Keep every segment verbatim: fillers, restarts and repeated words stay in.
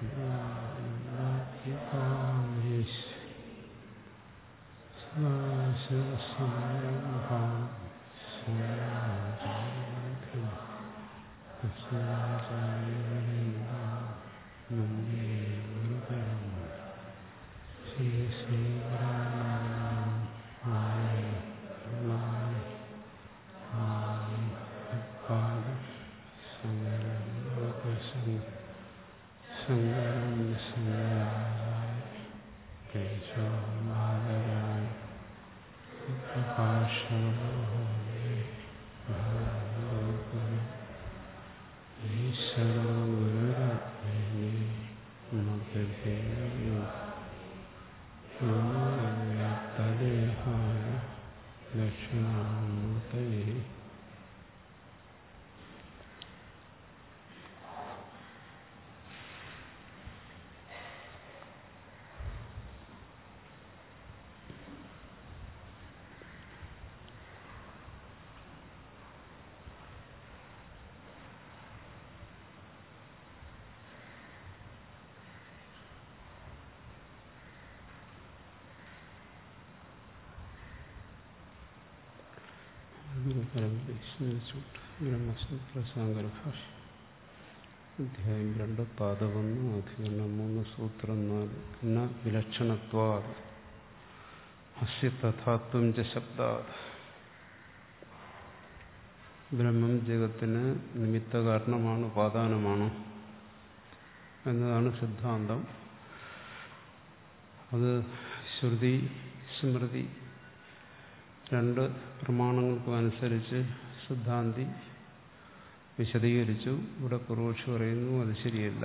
അധ്യായം രണ്ട് പാദം ഒന്ന് അധികരണം മൂന്ന് സൂത്രം നാല് ന വിലക്ഷണത്വാത് അസ്യ തഥാത്വം ച ശബ്ദാത്. ബ്രഹ്മം ജഗത്തിന് നിമിത്ത കാരണമാണ്, ഉപാദാനമാണ് എന്നതാണ് സിദ്ധാന്തം. അത് ശ്രുതി സ്മൃതി രണ്ട് പ്രമാണങ്ങൾക്കും അനുസരിച്ച് സിദ്ധാന്തി വിശദീകരിച്ചു. ഇവിടെ പൂർവക്ഷി പറയുന്നു അത് ശരിയല്ല,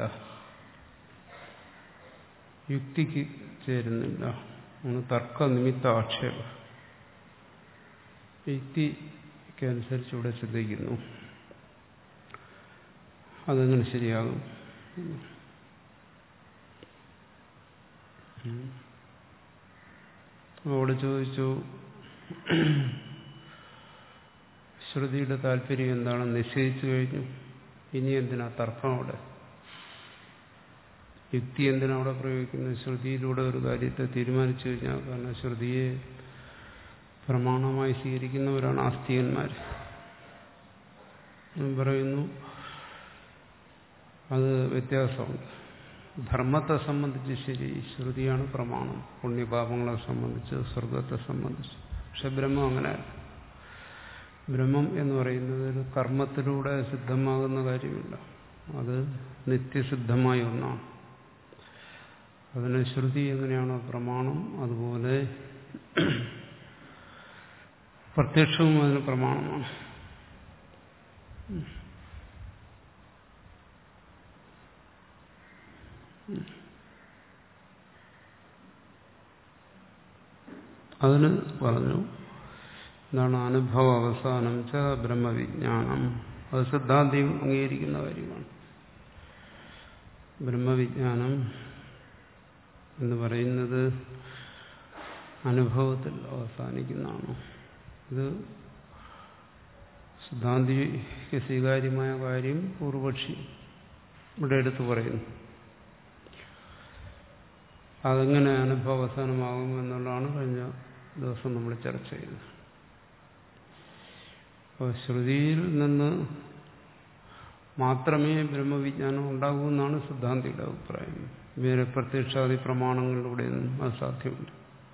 യുക്തിക്ക് ചേരുന്നില്ല, ആണ് തർക്കനിമിത്ത ആക്ഷേപം. യുക്തിക്കനുസരിച്ച് ഇവിടെ ശ്രദ്ധിക്കുന്നു, അതെങ്ങനെ ശരിയാകും? അവിടെ ചോദിച്ചു, ശ്രുതിയുടെ താല്പര്യം എന്താണെന്ന് നിശ്ചയിച്ചു കഴിഞ്ഞു, ഇനി എന്തിനാ തർക്കം? അവിടെ യുക്തി എന്തിനാ അവിടെ പ്രയോഗിക്കുന്നത്? ശ്രുതിയിലൂടെ ഒരു കാര്യത്തെ തീരുമാനിച്ചു കഴിഞ്ഞാൽ, കാരണം ശ്രുതിയെ പ്രമാണമായി സ്വീകരിക്കുന്നവരാണ് ആസ്തികന്മാർ. പറയുന്നു അത് വ്യത്യാസമുണ്ട്. ധർമ്മത്തെ സംബന്ധിച്ച് ശരി, ശ്രുതിയാണ് പ്രമാണം, പുണ്യപാപങ്ങളെ സംബന്ധിച്ച്, സ്വർഗത്തെ സംബന്ധിച്ച്. പക്ഷെ ബ്രഹ്മം അങ്ങനെ, ബ്രഹ്മം എന്ന് പറയുന്നത് ഒരു കർമ്മത്തിലൂടെ സിദ്ധമാകുന്ന കാര്യമില്ല, അത് നിത്യസിദ്ധമായ ഒന്നാണ്. അതിന് ശ്രുതി എങ്ങനെയാണോ പ്രമാണം, അതുപോലെ പ്രത്യക്ഷവും അതിന് പ്രമാണമാണ്. അതിന് പറഞ്ഞു എന്താണ് അനുഭവ അവസാനം ച ബ്രഹ്മവിജ്ഞാനം. അത് സിദ്ധാന്തിയും അംഗീകരിക്കുന്ന കാര്യമാണ്. ബ്രഹ്മവിജ്ഞാനം എന്ന് പറയുന്നത് അനുഭവത്തിൽ അവസാനിക്കുന്നതാണ്. ഇത് സിദ്ധാന്തിക്ക് സ്വീകാര്യമായ കാര്യം പൂർവപക്ഷി ഇവിടെ എടുത്തു പറയുന്നു. അതെങ്ങനെ അനുഭവ അവസാനമാകും എന്നുള്ളതാണ് കഴിഞ്ഞ ദിവസം നമ്മൾ ചർച്ച ചെയ്തത്. അപ്പോൾ ശ്രുതിയിൽ നിന്ന് മാത്രമേ ബ്രഹ്മവിജ്ഞാനം ഉണ്ടാകൂ എന്നാണ് സിദ്ധാന്തിയുടെ അഭിപ്രായം. വേറെ പ്രത്യക്ഷാദി പ്രമാണങ്ങളിലൂടെയൊന്നും അത് സാധ്യമല്ല.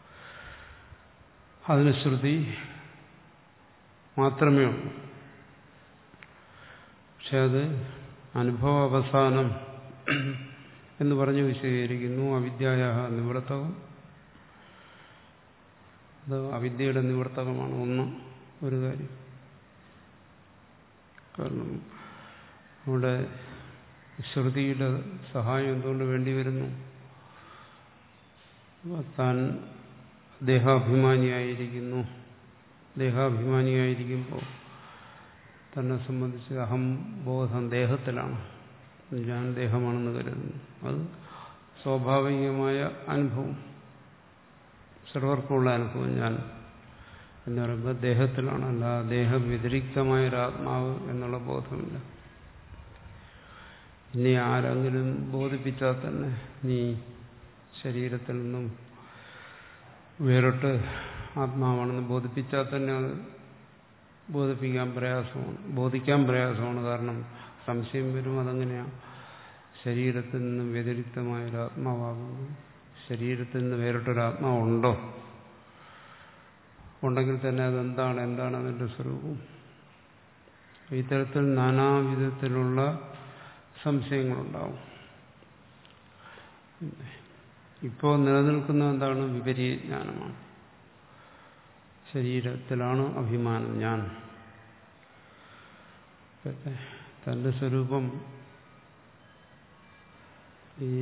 അതിന് ശ്രുതി മാത്രമേ ഉള്ളൂ. പക്ഷെ അത് അനുഭവ അവസാനം എന്ന് പറഞ്ഞ് വിശദീകരിക്കുന്നു. അവിദ്യായ നിവർത്തകം, അത് അവിദ്യയുടെ നിവർത്തകമാണ് ഒന്ന് ഒരു കാര്യം. കാരണം അവിടെ ശ്രുതിയുടെ സഹായം എന്തുകൊണ്ട് വേണ്ടിവരുന്നു? താൻ ദേഹാഭിമാനിയായിരിക്കുന്നു. ദേഹാഭിമാനിയായിരിക്കുമ്പോൾ തന്നെ സംബന്ധിച്ച് അഹംബോധം ദേഹത്തിലാണ്, ഞാൻ ദേഹമാണെന്ന് കരുതുന്നു. അത് സ്വാഭാവികമായ അനുഭവം, സർവർക്കുമുള്ള അനുഭവം. ഞാൻ എന്ന് പറയുമ്പോൾ ദേഹത്തിലാണ്, അല്ല ദേഹവ്യതിരിക്തമായ ഒരാത്മാവ് എന്നുള്ള ബോധമില്ല. ഇനി ആരെങ്കിലും ബോധിപ്പിച്ചാൽ തന്നെ നീ ശരീരത്തിൽ നിന്നും വേറിട്ട് ആത്മാവാണെന്ന് ബോധിപ്പിച്ചാൽ തന്നെ അത് ബോധിപ്പിക്കാൻ പ്രയാസമാണ്, ബോധിക്കാൻ പ്രയാസമാണ്. കാരണം സംശയം വരും. അതെങ്ങനെയാണ് ശരീരത്തിൽ നിന്നും വ്യതിരിക്തമായൊരു ആത്മാവാകുന്നു? ശരീരത്തിൽ നിന്ന് വേറിട്ടൊരാത്മാവുണ്ടോ? ഉണ്ടെങ്കിൽ തന്നെ അതെന്താണ്, എന്താണ് അതിൻ്റെ സ്വരൂപം? ഇത്തരത്തിൽ നാനാവിധത്തിലുള്ള സംശയങ്ങളുണ്ടാവും. ഇപ്പോൾ നിലനിൽക്കുന്ന എന്താണ്? വിപരീത ജ്ഞാനമാണ്. ശരീരത്തിലാണ് അഭിമാനം, ഞാൻ. തന്റെ സ്വരൂപം ഈ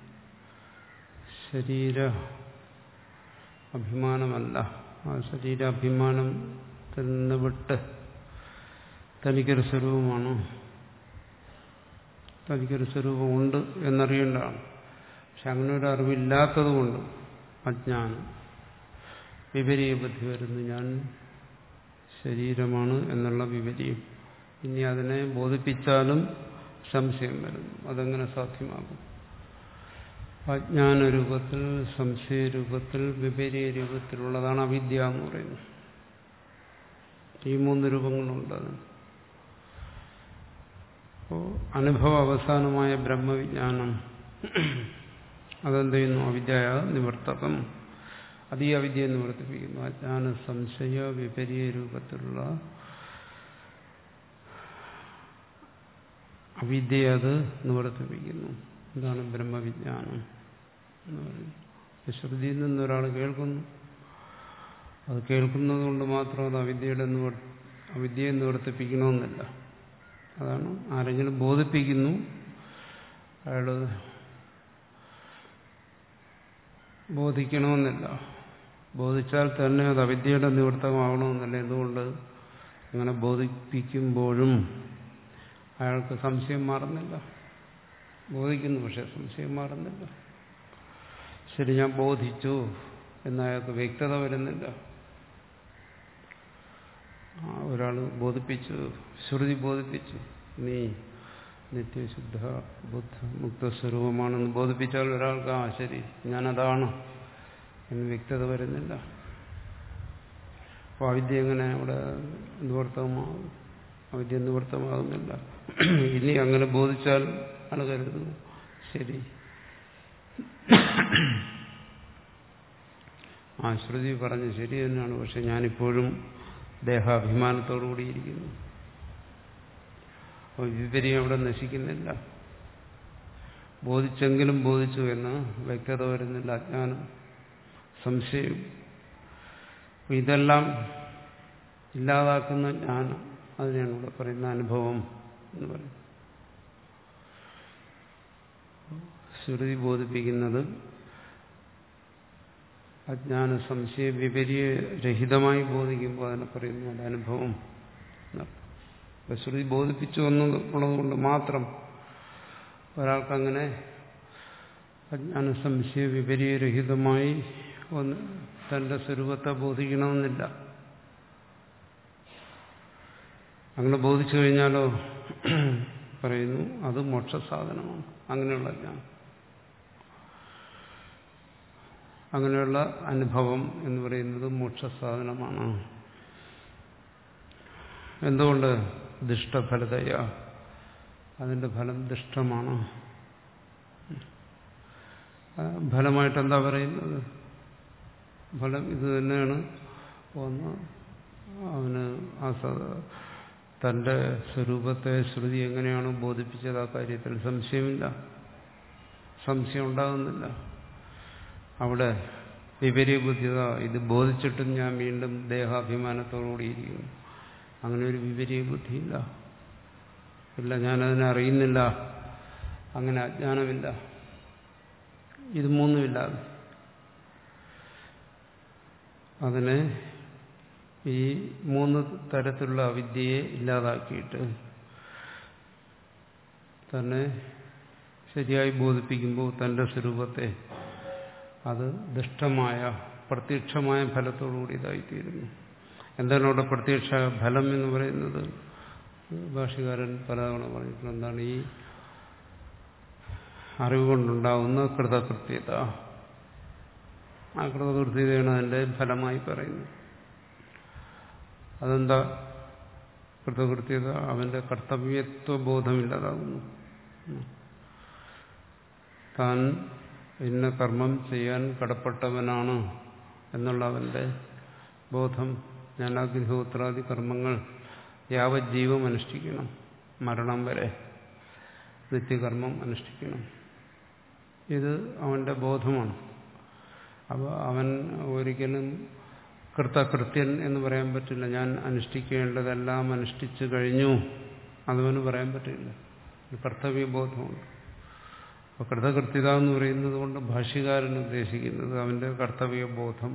ശരീര അഭിമാനമല്ല. ആ ശരീരാഭിമാനത്തിൽ നിന്ന് വിട്ട് തനിക്കൊരു സ്വരൂപമാണ്, തനിക്കൊരു സ്വരൂപമുണ്ട് എന്നറിയേണ്ടതാണ്. പക്ഷെ അങ്ങനെ ഒരു അറിവില്ലാത്തതുകൊണ്ട് അജ്ഞാനം, വിപരീയ ബുദ്ധി വരുന്നു. ഞാൻ ശരീരമാണ് എന്നുള്ള വിപരീയം. ഇനി അതിനെ ബോധിപ്പിച്ചാലും സംശയം വരുന്നു. അതെങ്ങനെ സാധ്യമാകും? അജ്ഞാനരൂപത്തിൽ, സംശയരൂപത്തിൽ, വിപരീയ രൂപത്തിലുള്ളതാണ് അവിദ്യ എന്ന് പറയുന്നത്. ഈ മൂന്ന് രൂപങ്ങളുണ്ട് അതിന്. അപ്പോൾ അനുഭവ അവസാനമായ ബ്രഹ്മവിജ്ഞാനം അതെന്ത് ചെയ്യുന്നു? അവിദ്യ നിവർത്തകം. അത് ഈ അവിദ്യയെ നിവർത്തിപ്പിക്കുന്നു. അജ്ഞാന സംശയ വിപരീയ രൂപത്തിലുള്ള അവിദ്യയെ അത് നിവർത്തിപ്പിക്കുന്നു. എന്താണ് ബ്രഹ്മവിജ്ഞാനം എന്ന് പറയുന്നത്? ശ്രുതിയിൽ നിന്നൊരാൾ കേൾക്കുന്നു, അത് കേൾക്കുന്നത് കൊണ്ട് മാത്രം അത് അവിദ്യയുടെ നിവർ അവിദ്യയെ നിവർത്തിപ്പിക്കണമെന്നില്ല. അതാണ് ആരെങ്കിലും ബോധിപ്പിക്കുന്നു, അയാൾ ബോധിക്കണമെന്നില്ല. ബോധിച്ചാൽ തന്നെ അത് അവിദ്യയുടെ നിവർത്തകമാകണമെന്നില്ല. എന്തുകൊണ്ട്? അങ്ങനെ ബോധിപ്പിക്കുമ്പോഴും അയാൾക്ക് സംശയം മാറുന്നില്ല. ബോധിക്കുന്നു, പക്ഷെ സംശയം മാറുന്നില്ല. ശരി, ഞാൻ ബോധിച്ചു എന്നയാൾക്ക് വ്യക്തത വരുന്നില്ല. ഒരാൾ ബോധിപ്പിച്ചു, ശ്രുതി ബോധിപ്പിച്ചു, നീ നിത്യശുദ്ധ ബുദ്ധ മുക്തസ്വരൂപമാണെന്ന് ബോധിപ്പിച്ചാൽ ഒരാൾക്ക് ആ ശരി ഞാനതാണ് എന്ന് വ്യക്തത വരുന്നില്ല. അപ്പോൾ അവിദ്യ എങ്ങനെ അവിടെ നിവർത്തകമാകും? അവിദ്യ നിവർത്തമാകുന്നില്ല. ഇനി അങ്ങനെ ബോധിച്ചാൽ ആണ് കരുതുന്നു ശരി, ആ ശ്രുതി പറഞ്ഞ് ശരി തന്നെയാണ്, പക്ഷെ ഞാനിപ്പോഴും ദേഹാഭിമാനത്തോടുകൂടിയിരിക്കുന്നു. അപ്പോൾ വിപരീയം അവിടെ നശിക്കുന്നില്ല. ബോധിച്ചെങ്കിലും ബോധിച്ചു എന്ന് വ്യക്തത വരുന്നില്ല. അജ്ഞാനം, സംശയം, ഇതെല്ലാം ഇല്ലാതാക്കുന്ന ജ്ഞാനം, അതിനെയാണ് ഇവിടെ പറയുന്ന അനുഭവം എന്ന് പറയുന്നത്. ശ്രുതി ബോധിപ്പിക്കുന്നത് അജ്ഞാന സംശയ വിപരീയ രഹിതമായി ബോധിക്കുമ്പോൾ അതിനെ പറയുന്നു അത് അനുഭവം. ശ്രുതി ബോധിപ്പിച്ചു എന്നുള്ളതുകൊണ്ട് മാത്രം ഒരാൾക്കങ്ങനെ അജ്ഞാന സംശയ വിപരീയ രഹിതമായി ഒന്ന് തന്റെ സ്വരൂപത്തെ ബോധിക്കണമെന്നില്ല. അങ്ങനെ ബോധിച്ചു കഴിഞ്ഞാലോ പറയുന്നു അത് മോക്ഷസാധനമാണ്. അങ്ങനെയുള്ള ജ്ഞാനം, അങ്ങനെയുള്ള അനുഭവം എന്ന് പറയുന്നത് മോക്ഷസാധനമാണ്. എന്തുകൊണ്ട്? ദുഷ്ടഫലതയ, അതിന്റെ ഫലം ദുഷ്ടമാണ്. ഫലമായിട്ട് എന്താ പറയുന്നത്? ഫലം ഇത് തന്നെയാണ്. ഒന്ന്, അവന് ആ തന്റെ സ്വരൂപത്തെ ശ്രുതി എങ്ങനെയാണോ ബോധിപ്പിച്ചത് ആ കാര്യത്തിൽ സംശയമില്ല, സംശയം ഉണ്ടാകുന്നില്ല. അവിടെ വിപരീയ ബുദ്ധിത, ഇത് ബോധിച്ചിട്ടും ഞാൻ വീണ്ടും ദേഹാഭിമാനത്തോടുകൂടിയിരിക്കുന്നു, അങ്ങനെ ഒരു വിപരീയ ബുദ്ധിയില്ല. ഇല്ല, ഞാനതിനെ അറിയുന്നില്ല, അങ്ങനെ അജ്ഞാനമില്ല. ഇത് മൂന്നുമില്ലാതെ അതിനെ ഈ മൂന്ന് തരത്തിലുള്ള അവിദ്യയെ ഇല്ലാതാക്കിയിട്ട് തന്നെ ശരിയായി ബോധിപ്പിക്കുമ്പോൾ തന്റെ സ്വരൂപത്തെ അത് ദുഷ്ടമായ പ്രത്യക്ഷമായ ഫലത്തോടുകൂടി ഇതായിത്തീരുന്നു. എന്താണ് അവിടെ പ്രത്യക്ഷ ഫലം എന്ന് പറയുന്നത്? ഭാഷ്യകാരൻ പലതവണ പറഞ്ഞിട്ടുണ്ട്. എന്താണ്? ഈ അറിവ് കൊണ്ടുണ്ടാകുന്ന കൃതകൃത്യത. ആ കൃതകൃത്യതയാണ് അതിൻ്റെ ഫലമായി പറയുന്നത്. അതെന്താ കൃതകൃത്യത? അവന്റെ കർത്തവ്യത്വ ബോധമില്ലാതാകുന്നു. താൻ ഇന്ന കർമ്മം ചെയ്യാൻ കടപ്പെട്ടവനാണ് എന്നുള്ള അവന്റെ ബോധം. ഞാൻ അഗ്നിഹോത്രാദി കർമ്മങ്ങൾ യാവജ്ജീവം അനുഷ്ഠിക്കണം, മരണം വരെ നിത്യകർമ്മം അനുഷ്ഠിക്കണം. ഇത് അവന്റെ ബോധമാണ്. അപ്പോൾ അവൻ ഒരിക്കലും കൃതകൃത്യൻ എന്ന് പറയാൻ പറ്റില്ല. ഞാൻ അനുഷ്ഠിക്കേണ്ടതെല്ലാം അനുഷ്ഠിച്ചു കഴിഞ്ഞു അതവന് പറയാൻ പറ്റില്ല. കർത്തവ്യബോധമുണ്ട്. അപ്പോൾ കൃതകൃത്യത എന്ന് പറയുന്നത് കൊണ്ട് ഭാഷ്യകാരൻ ഉദ്ദേശിക്കുന്നത് അവന്റെ കർത്തവ്യബോധം.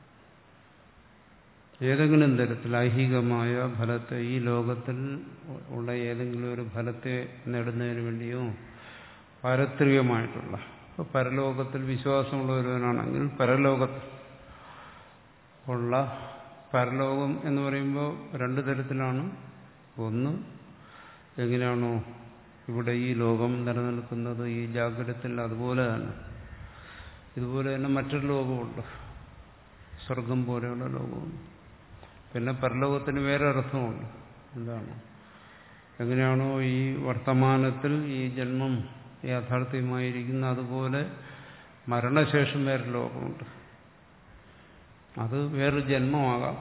ഏതെങ്കിലും തരത്തിൽ ഐഹികമായ ഫലത്തെ, ഈ ലോകത്തിൽ ഉള്ള ഏതെങ്കിലും ഒരു ഫലത്തെ നേടുന്നതിന് വേണ്ടിയോ പാരത്രികമായിട്ടുള്ള, ഇപ്പോൾ പരലോകത്തിൽ വിശ്വാസമുള്ള ഒരുവനാണെങ്കിൽ പരലോകത്തിൽ ഉള്ള, പരലോകം എന്ന് പറയുമ്പോൾ രണ്ടു തരത്തിലാണ്. ഒന്ന്, എങ്ങനെയാണോ ഇവിടെ ഈ ലോകം നിലനിൽക്കുന്നത് ഈ ജാഗ്രതത്തിൽ, അതുപോലെ തന്നെ ഇതുപോലെ തന്നെ മറ്റൊരു ലോകമുണ്ട്, സ്വർഗം പോലെയുള്ള ലോകമുണ്ട്. പിന്നെ പരലോകത്തിന് വേറെ അർത്ഥമുണ്ട്. എന്താണ്? എങ്ങനെയാണോ ഈ വർത്തമാനത്തിൽ ഈ ജന്മം യാഥാർത്ഥ്യമായിരിക്കുന്ന അതുപോലെ മരണശേഷം വേറെ ലോകമുണ്ട്. അത് വേറൊരു ജന്മമാകാം,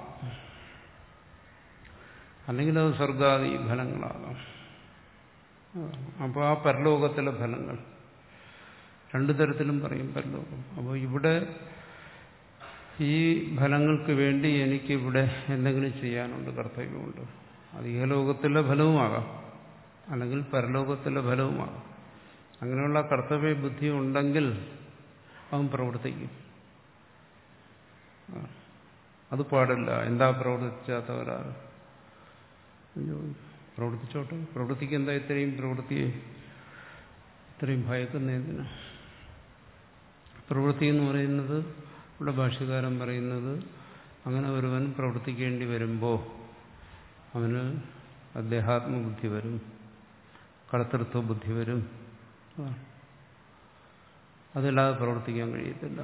അല്ലെങ്കിൽ അത് സ്വർഗാദി ഫലങ്ങളാകാം. അപ്പോൾ ആ പരലോകത്തിലെ ഫലങ്ങൾ രണ്ടു തരത്തിലും പറയും പരലോകം. അപ്പോൾ ഇവിടെ ഈ ഫലങ്ങൾക്ക് വേണ്ടി എനിക്കിവിടെ എന്തെങ്കിലും ചെയ്യാനുണ്ട്, കർത്തവ്യമുണ്ട്. അത് ഇഹലോകത്തിലെ ഫലവുമാകാം, അല്ലെങ്കിൽ പരലോകത്തിലെ ഫലവുമാകാം. അങ്ങനെയുള്ള കർത്തവ്യ ബുദ്ധി ഉണ്ടെങ്കിൽ അവൻ പ്രവർത്തിക്കും. അത് പാടില്ല. എന്താ പ്രവർത്തിച്ചാത്തവരാറ്? പ്രവർത്തിച്ചോട്ടെ. പ്രവൃത്തിക്കെന്താ ഇത്രയും പ്രവൃത്തിയെ ഇത്രയും ഭയക്കുന്നതിന്? പ്രവൃത്തി എന്ന് പറയുന്നത് ഇവിടെ ഭാഷ്യകാരൻ പറയുന്നത്, അങ്ങനെ ഒരുവൻ പ്രവർത്തിക്കേണ്ടി വരുമ്പോൾ അവന് അധ്യാത്മബുദ്ധി വരും, കർത്തൃത്വ ബുദ്ധി വരും. അതില്ലാതെ പ്രവർത്തിക്കാൻ കഴിയത്തില്ല.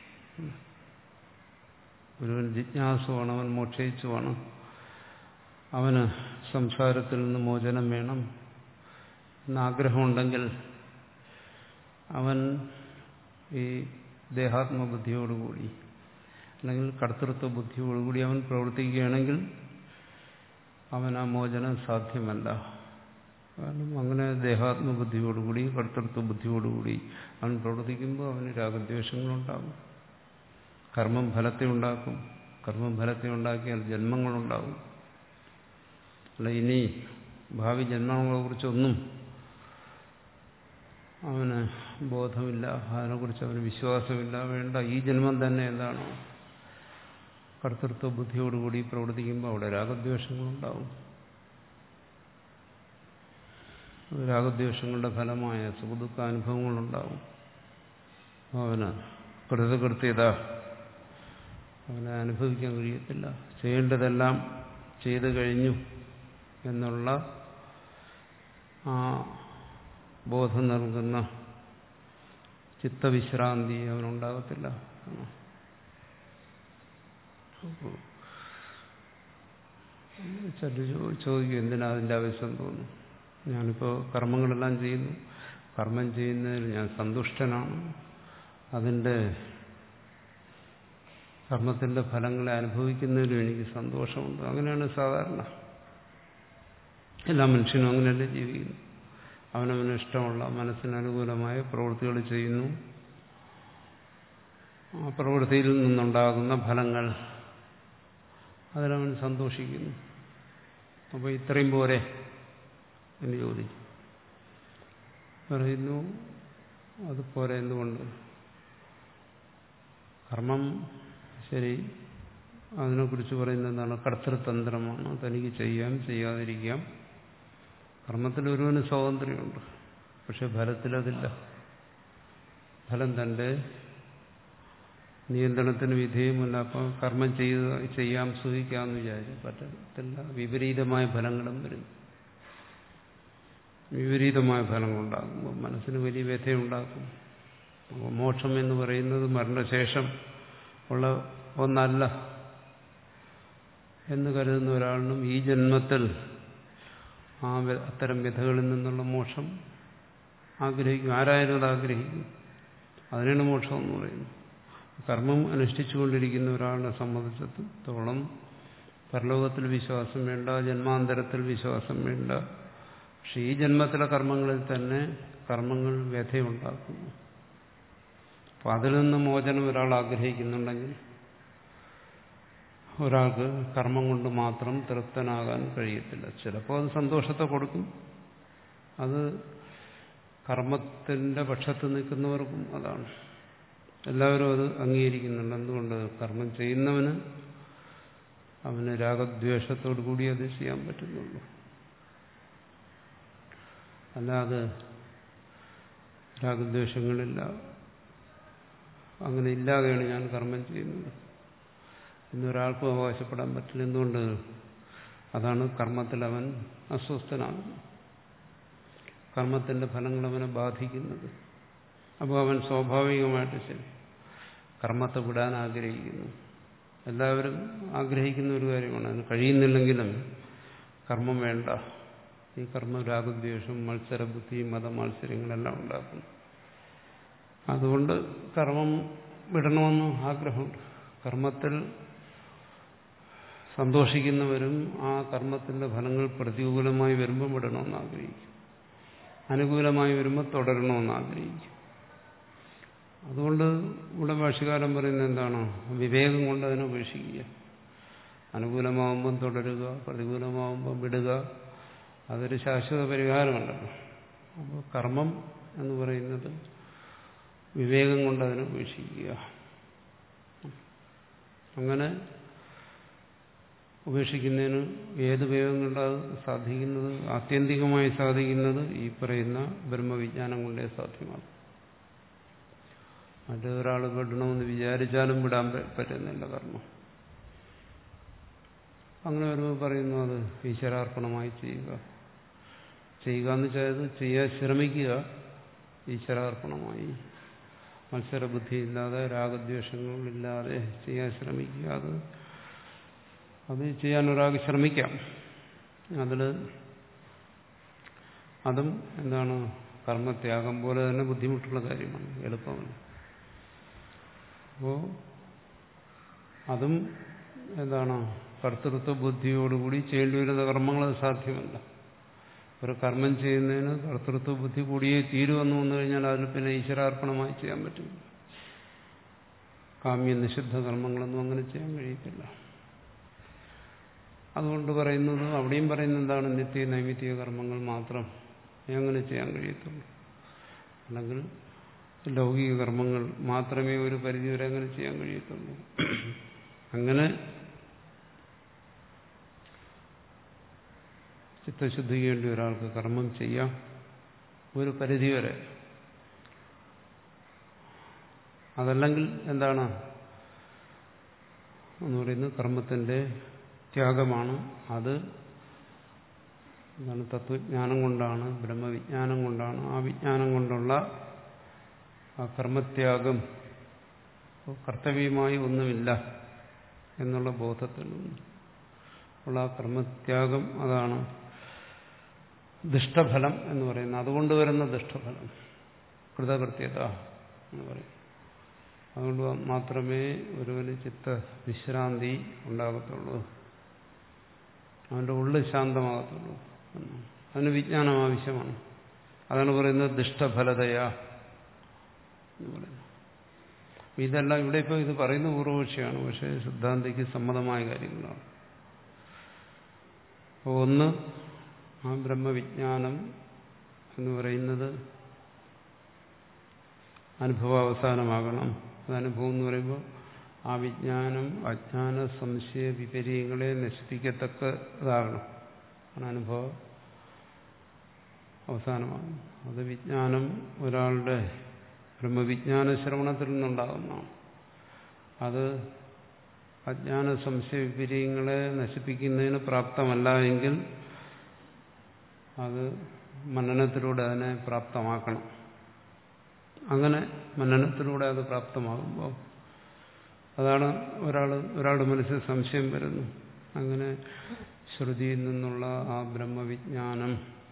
ഒരുവൻ ജിജ്ഞാസുവാണ്, അവൻ മോക്ഷയിച്ചുവാണ്, അവന് സംസാരത്തിൽ നിന്ന് മോചനം വേണം എന്നാഗ്രഹമുണ്ടെങ്കിൽ അവൻ ഈ ദേഹാത്മബുദ്ധിയോടുകൂടി അല്ലെങ്കിൽ കർത്തൃത്വ ബുദ്ധിയോടുകൂടി അവൻ പ്രവർത്തിക്കുകയാണെങ്കിൽ അവൻ ആ മോചനം സാധ്യമല്ല. കാരണം അങ്ങനെ ദേഹാത്മബുദ്ധിയോടുകൂടി കർത്തൃത്വ ബുദ്ധിയോടുകൂടി അവൻ പ്രവർത്തിക്കുമ്പോൾ അവന് രാഗദ്വേഷങ്ങളുണ്ടാകും, കർമ്മം ഫലത്തെ ഉണ്ടാക്കും. കർമ്മം ഫലത്തെ ഉണ്ടാക്കിയാൽ ജന്മങ്ങളുണ്ടാകും. അല്ല, ഇനി ഭാവി ജന്മങ്ങളെക്കുറിച്ചൊന്നും അവന് ബോധമില്ല, അതിനെക്കുറിച്ച് അവന് വിശ്വാസമില്ല. വേണ്ട, ഈ ജന്മം തന്നെ എന്താണോ കർത്തൃത്വ ബുദ്ധിയോടുകൂടി പ്രവർത്തിക്കുമ്പോൾ അവിടെ രാഗദ്വേഷങ്ങളുണ്ടാവും. രാഗദ്വേഷങ്ങളുടെ ഫലമായ സുഖദുഃഖ അനുഭവങ്ങളുണ്ടാവും. അവന് കൃതകൃത്യത അവനെ അനുഭവിക്കാൻ കഴിയത്തില്ല. ചെയ്യേണ്ടതെല്ലാം ചെയ്തു കഴിഞ്ഞു എന്നുള്ള ആ ബോധം നൽകുന്ന ചിത്തവിശ്രാന്തി അവനുണ്ടാകത്തില്ല. ചില ചോദിക്കും, എന്തിനാ അതിൻ്റെ ആവശ്യം തോന്നും? ഞാനിപ്പോൾ കർമ്മങ്ങളെല്ലാം ചെയ്യുന്നു, കർമ്മം ചെയ്യുന്നതിൽ ഞാൻ സന്തുഷ്ടനാണ്, അതിൻ്റെ കർമ്മത്തിൻ്റെ ഫലങ്ങളെ അനുഭവിക്കുന്നതിലും എനിക്ക് സന്തോഷമുണ്ട്. അങ്ങനെയാണ് സാധാരണ എല്ലാ മനുഷ്യനും അങ്ങനെയല്ലേ ജീവിക്കുന്നു. അവനവന് ഇഷ്ടമുള്ള മനസ്സിനനുകൂലമായ പ്രവൃത്തികൾ ചെയ്യുന്നു. ആ പ്രവൃത്തിയിൽ നിന്നുണ്ടാകുന്ന ഫലങ്ങൾ അതിലവൻ സന്തോഷിക്കുന്നു. അപ്പോൾ ഇത്രയും പോരെ എന്ന് ചോദിച്ചു. പറയുന്നു, അത് പോരെ. എന്തുകൊണ്ട്? കർമ്മം ശരി, അതിനെക്കുറിച്ച് പറയുന്നത് എന്താണ്? കർത്തൃതന്ത്രമാണ്. തനിക്ക് ചെയ്യാം, ചെയ്യാതിരിക്കാം. കർമ്മത്തിൽ ഒരുവന് സ്വാതന്ത്ര്യമുണ്ട്, പക്ഷെ ഫലത്തിലതില്ല. ഫലം തൻ്റെ നിയന്ത്രണത്തിന് വിധേയമല്ല. അപ്പം കർമ്മം ചെയ്ത് ചെയ്യാം, സുഖിക്കാമെന്ന് വിചാരിക്കും, പറ്റത്തില്ല. വിപരീതമായ ഫലങ്ങളും വരും. വിപരീതമായ ഫലങ്ങളുണ്ടാകുമ്പോൾ മനസ്സിന് വലിയ വ്യഥയുണ്ടാക്കും. അപ്പോൾ മോക്ഷം എന്ന് പറയുന്നത് മരണശേഷം ഉള്ള ഒന്നല്ല എന്ന് കരുതുന്ന ഒരാളിനും ഈ ജന്മത്തിൽ ആ അത്തരം വ്യഥകളിൽ നിന്നുള്ള മോക്ഷം ആഗ്രഹിക്കും. ആരായാലും അത് ആഗ്രഹിക്കും. അതിനാണ് മോക്ഷം എന്ന് പറയുന്നത്. കർമ്മം അനുഷ്ഠിച്ചുകൊണ്ടിരിക്കുന്ന ഒരാളിനെ സംബന്ധിച്ചിടത്തോളം പരലോകത്തിൽ വിശ്വാസം വേണ്ട, ജന്മാന്തരത്തിൽ വിശ്വാസം വേണ്ട. പക്ഷെ ഈ ജന്മത്തിലെ കർമ്മങ്ങളിൽ തന്നെ കർമ്മങ്ങൾ വ്യഥയുണ്ടാക്കുന്നു. അപ്പം അതിൽ നിന്ന് മോചനം ഒരാൾ ആഗ്രഹിക്കുന്നുണ്ടെങ്കിൽ ഒരാൾക്ക് കർമ്മം കൊണ്ട് മാത്രം തൃപ്തനാകാൻ കഴിയത്തില്ല. ചിലപ്പോൾ അത് സന്തോഷത്തെ കൊടുക്കും. അത് കർമ്മത്തിന്റെ പക്ഷത്ത് നിൽക്കുന്നവർക്കും അതാണ്. എല്ലാവരും അത് അംഗീകരിക്കുന്നുണ്ട്. എന്തുകൊണ്ട്? കർമ്മം ചെയ്യുന്നവന് അവന് രാഗദ്വേഷത്തോടു കൂടി അത് ചെയ്യാൻ പറ്റുന്നുള്ളൂ. അല്ലാതെ രാഗദ്വേഷങ്ങളില്ല, അങ്ങനെ ഇല്ലാതെയാണ് ഞാൻ കർമ്മം ചെയ്യുന്നത് എന്നൊരാൾക്കും അവകാശപ്പെടാൻ പറ്റില്ല. എന്തുകൊണ്ട്? അതാണ് കർമ്മത്തിൽ അവൻ അസ്വസ്ഥനാകുന്നത്. കർമ്മത്തിന്റെ ഫലങ്ങൾ അവനെ ബാധിക്കുന്നത്. അപ്പോൾ അവൻ സ്വാഭാവികമായിട്ട് ശരി കർമ്മത്തെ വിടാൻ ആഗ്രഹിക്കുന്നു. എല്ലാവരും ആഗ്രഹിക്കുന്ന ഒരു കാര്യമാണ്. അതിന് കഴിയുന്നില്ലെങ്കിലും കർമ്മം വേണ്ട. ഈ കർമ്മ രാഗദ്വേഷം, മത്സരബുദ്ധി, മതമത്സരങ്ങളെല്ലാം ഉണ്ടാക്കുന്നു. അതുകൊണ്ട് കർമ്മം വിടണമെന്ന് ആഗ്രഹമുണ്ട്. കർമ്മത്തിൽ സന്തോഷിക്കുന്നവരും ആ കർമ്മത്തിന്റെ ഫലങ്ങൾ പ്രതികൂലമായി വരുമ്പോൾ വിടണമെന്ന് ആഗ്രഹിക്കും. അനുകൂലമായി വരുമ്പോൾ തുടരണമെന്ന് ആഗ്രഹിക്കും. അതുകൊണ്ട് ഇവിടെ ഭാഷ്യകാരൻ പറയുന്നത് എന്താണ്? വിവേകം കൊണ്ട് അതിനെ ഉപേക്ഷിക്കുക. അനുകൂലമാവുമ്പം തുടരുക, പ്രതികൂലമാവുമ്പം വിടുക. അതൊരു ശാശ്വത പരിഹാരമല്ലല്ലോ. അപ്പോൾ കർമ്മം എന്ന് പറയുന്നത് വിവേകം കൊണ്ട് അതിനെ ഉപേക്ഷിക്കുക. അങ്ങനെ ഉപേക്ഷിക്കുന്നതിന് ഏത് വിവേകം കൊണ്ടത് സാധിക്കുന്നത്? ആത്യന്തികമായി സാധിക്കുന്നത് ഈ പറയുന്ന ബ്രഹ്മവിജ്ഞാനം കൊണ്ടേ സാധ്യമാണ്. മറ്റൊരാൾ വിടണമെന്ന് വിചാരിച്ചാലും വിടാൻ പറ്റുന്നില്ല കർമ്മം. അങ്ങനെ വരുമ്പോൾ പറയുന്നു അത് ഈശ്വരാർപ്പണമായി ചെയ്യുക. ചെയ്യുക എന്ന് വെച്ചാൽ ചെയ്യാൻ ശ്രമിക്കുക ഈശ്വരാർപ്പണമായി. മത്സരബുദ്ധിയില്ലാതെ രാഗദ്വേഷങ്ങളില്ലാതെ ചെയ്യാൻ ശ്രമിക്കുക. അത് അത് ചെയ്യാൻ ഒരാൾക്ക് ശ്രമിക്കാം. അതിൽ അതും എന്താണ് കർമ്മത്യാഗം പോലെ തന്നെ ബുദ്ധിമുട്ടുള്ള കാര്യമാണ്, എളുപ്പമല്ല. അപ്പോൾ അതും എന്താണ് കർത്തൃത്വ ബുദ്ധിയോടുകൂടി ചെയ്യേണ്ടി വരുന്ന കർമ്മങ്ങൾ അത് സാധ്യമല്ല. ഒരു കർമ്മം ചെയ്യുന്നതിന് കർത്തൃത്വ ബുദ്ധി കൂടിയേ തീരുവെന്ന് വന്നു കഴിഞ്ഞാൽ അതിന് പിന്നെ ഈശ്വരാർപ്പണമായി ചെയ്യാൻ പറ്റില്ല. കാമ്യ നിഷിദ്ധ കർമ്മങ്ങളൊന്നും അങ്ങനെ ചെയ്യാൻ കഴിയത്തില്ല. അതുകൊണ്ട് പറയുന്നത് അവിടെയും പറയുന്നത് എന്താണ്? നിത്യ നൈമിത്തിക കർമ്മങ്ങൾ മാത്രം അങ്ങനെ ചെയ്യാൻ കഴിയത്തുള്ളൂ. അല്ലെങ്കിൽ ലൗകിക കർമ്മങ്ങൾ മാത്രമേ ഒരു പരിധിവരെ അങ്ങനെ ചെയ്യാൻ കഴിയത്തുള്ളൂ. അങ്ങനെ ചിത്തശുദ്ധിക്ക് വേണ്ടി ഒരാൾക്ക് കർമ്മം ചെയ്യാം ഒരു പരിധിവരെ. അതല്ലെങ്കിൽ എന്താണ് എന്ന് പറയുന്നത്? കർമ്മത്തിന്റെ ത്യാഗമാണ്. അത് എന്താണ്? തത്വജ്ഞാനം കൊണ്ടാണ്, ബ്രഹ്മവിജ്ഞാനം കൊണ്ടാണ്. ആ വിജ്ഞാനം കൊണ്ടുള്ള ആ കർമ്മത്യാഗം കർത്തവ്യമായി ഒന്നുമില്ല എന്നുള്ള ബോധത്തിൽ ഉള്ള ആ കർമ്മത്യാഗം അതാണ് ദുഷ്ടഫലം എന്ന് പറയുന്നത്. അതുകൊണ്ട് വരുന്ന ദുഷ്ടഫലം കൃതകൃത്യത എന്ന് പറയും. അതുകൊണ്ട് മാത്രമേ ഒരുവന് ചിത്തവിശ്രാന്തി ഉണ്ടാകത്തുള്ളൂ, അവൻ്റെ ഉള്ളിൽ ശാന്തമാകത്തുള്ളൂ. അതിന് വിജ്ഞാനം ആവശ്യമാണ്. അതാണ് പറയുന്നത് ദുഷ്ടഫലതയാ എന്ന് പറയുന്നത്. ഇതെല്ലാം ഇവിടെ ഇപ്പോൾ ഇത് പറയുന്ന പൂർവപക്ഷിയാണ്, പക്ഷേ സിദ്ധാന്തിക്ക് സമ്മതമായ കാര്യങ്ങളാണ്. അപ്പോൾ ഒന്ന്, ആ ബ്രഹ്മവിജ്ഞാനം എന്ന് പറയുന്നത് അനുഭവാവസാനമാകണം. അത് അനുഭവം എന്ന് പറയുമ്പോൾ ആ വിജ്ഞാനം അജ്ഞാന സംശയ വിപര്യങ്ങളെ നശിപ്പിക്കത്തക്കതാകണം. ആണ് അനുഭവം അവസാനമാകും. അത് വിജ്ഞാനം ഒരാളുടെ ബ്രഹ്മവിജ്ഞാന ശ്രവണത്തിൽ നിന്നുണ്ടാകുന്നതാണ്. അത് അജ്ഞാന സംശയ വിപര്യങ്ങളെ നശിപ്പിക്കുന്നതിന് പ്രാപ്തമല്ല എങ്കിൽ അത് മനനത്തിലൂടെ അതിനെ പ്രാപ്തമാക്കണം. അങ്ങനെ മനനത്തിലൂടെ അത് പ്രാപ്തമാകുമ്പോൾ അതാണ് ഒരാൾ ഒരാളുടെ മനസ്സിൽ സംശയം വരുന്നു. അങ്ങനെ ശ്രുതിയിൽ നിന്നുള്ള ആ ബ്രഹ്മവിജ്ഞാനം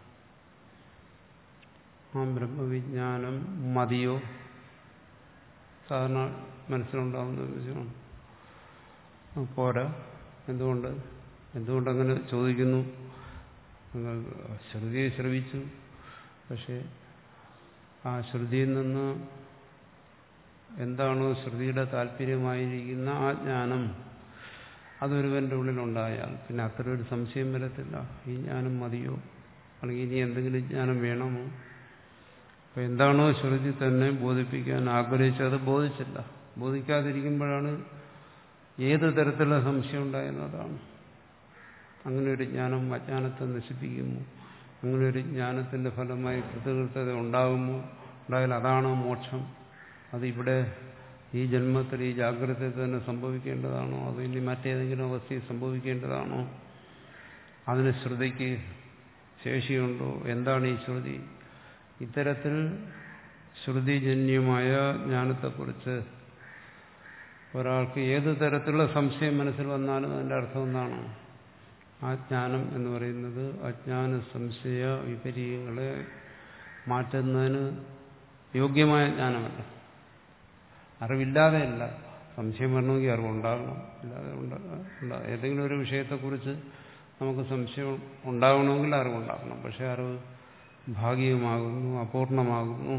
ആ ബ്രഹ്മവിജ്ഞാനം മതിയോ? സാധാരണ മനസ്സിലുണ്ടാകുന്ന വിഷയമാണ്. പോരാ. എന്തുകൊണ്ട് എന്തുകൊണ്ടങ്ങനെ ചോദിക്കുന്നു? നിങ്ങൾ ശ്രുതിയെ ശ്രവിച്ചു, പക്ഷെ ആ ശ്രുതിയിൽ നിന്ന് എന്താണോ ശ്രുതിയുടെ താല്പര്യമായിരിക്കുന്ന ആ ജ്ഞാനം അതൊരുവന്റെ ഉള്ളിലുണ്ടായാൽ പിന്നെ അത്ര ഒരു സംശയം വരത്തില്ല. ഈ ജ്ഞാനം മതിയോ, അല്ലെങ്കിൽ ഇനി എന്തെങ്കിലും ജ്ഞാനം വേണമോ? അപ്പം എന്താണോ ശ്രുതി തന്നെ ബോധിപ്പിക്കാൻ ആഗ്രഹിച്ചത് ബോധിച്ചില്ല. ബോധിക്കാതിരിക്കുമ്പോഴാണ് ഏത് തരത്തിലുള്ള സംശയം ഉണ്ടായെന്നതാണ്. അങ്ങനെ ഒരു ജ്ഞാനം അജ്ഞാനത്തെ നശിപ്പിക്കുമോ? അങ്ങനെ ഒരു ജ്ഞാനത്തിന്റെ ഫലമായി കൃതകൃത്യത ഉണ്ടാകുമോ? ഉണ്ടായാൽ അതാണോ മോക്ഷം? അതിവിടെ ഈ ജന്മത്തിൽ ഈ ജാഗ്രതയിൽ തന്നെ സംഭവിക്കേണ്ടതാണോ? അതോ ഇനി മറ്റേതെങ്കിലും അവസ്ഥയിൽ സംഭവിക്കേണ്ടതാണോ? അതിന് ശ്രുതിക്ക് ശേഷിയുണ്ടോ? എന്താണ് ഈ ശ്രുതി? ഇത്തരത്തിൽ ശ്രുതിജന്യമായ ജ്ഞാനത്തെക്കുറിച്ച് ഒരാൾക്ക് ഏത് തരത്തിലുള്ള സംശയം മനസ്സിൽ വന്നാലും അതിൻ്റെ അർത്ഥം എന്താണ്? ആ ജ്ഞാനം എന്ന് പറയുന്നത് അജ്ഞാന സംശയ വിപരീയങ്ങളെ മാറ്റുന്നതിന് യോഗ്യമായ ജ്ഞാനമല്ല. അറിവില്ലാതെയല്ല. സംശയം വരണമെങ്കിൽ അറിവുണ്ടാകണം. ഇല്ലാതെ ഉണ്ടാ ഏതെങ്കിലും ഒരു വിഷയത്തെക്കുറിച്ച് നമുക്ക് സംശയം ഉണ്ടാകണമെങ്കിൽ അറിവുണ്ടാക്കണം. പക്ഷെ അറിവ് ഭാഗികമാകുന്നു, അപൂർണമാകുന്നു.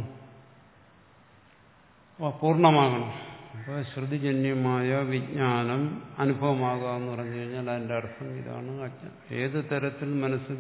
അപൂർണമാകണം. അപ്പോൾ ശ്രുതിജന്യമായ വിജ്ഞാനം അനുഭവമാകുക എന്ന് പറഞ്ഞു കഴിഞ്ഞാൽ അതിൻ്റെ അർത്ഥം ഇതാണ്. ഏത് തരത്തിൽ മനസ്സിൽ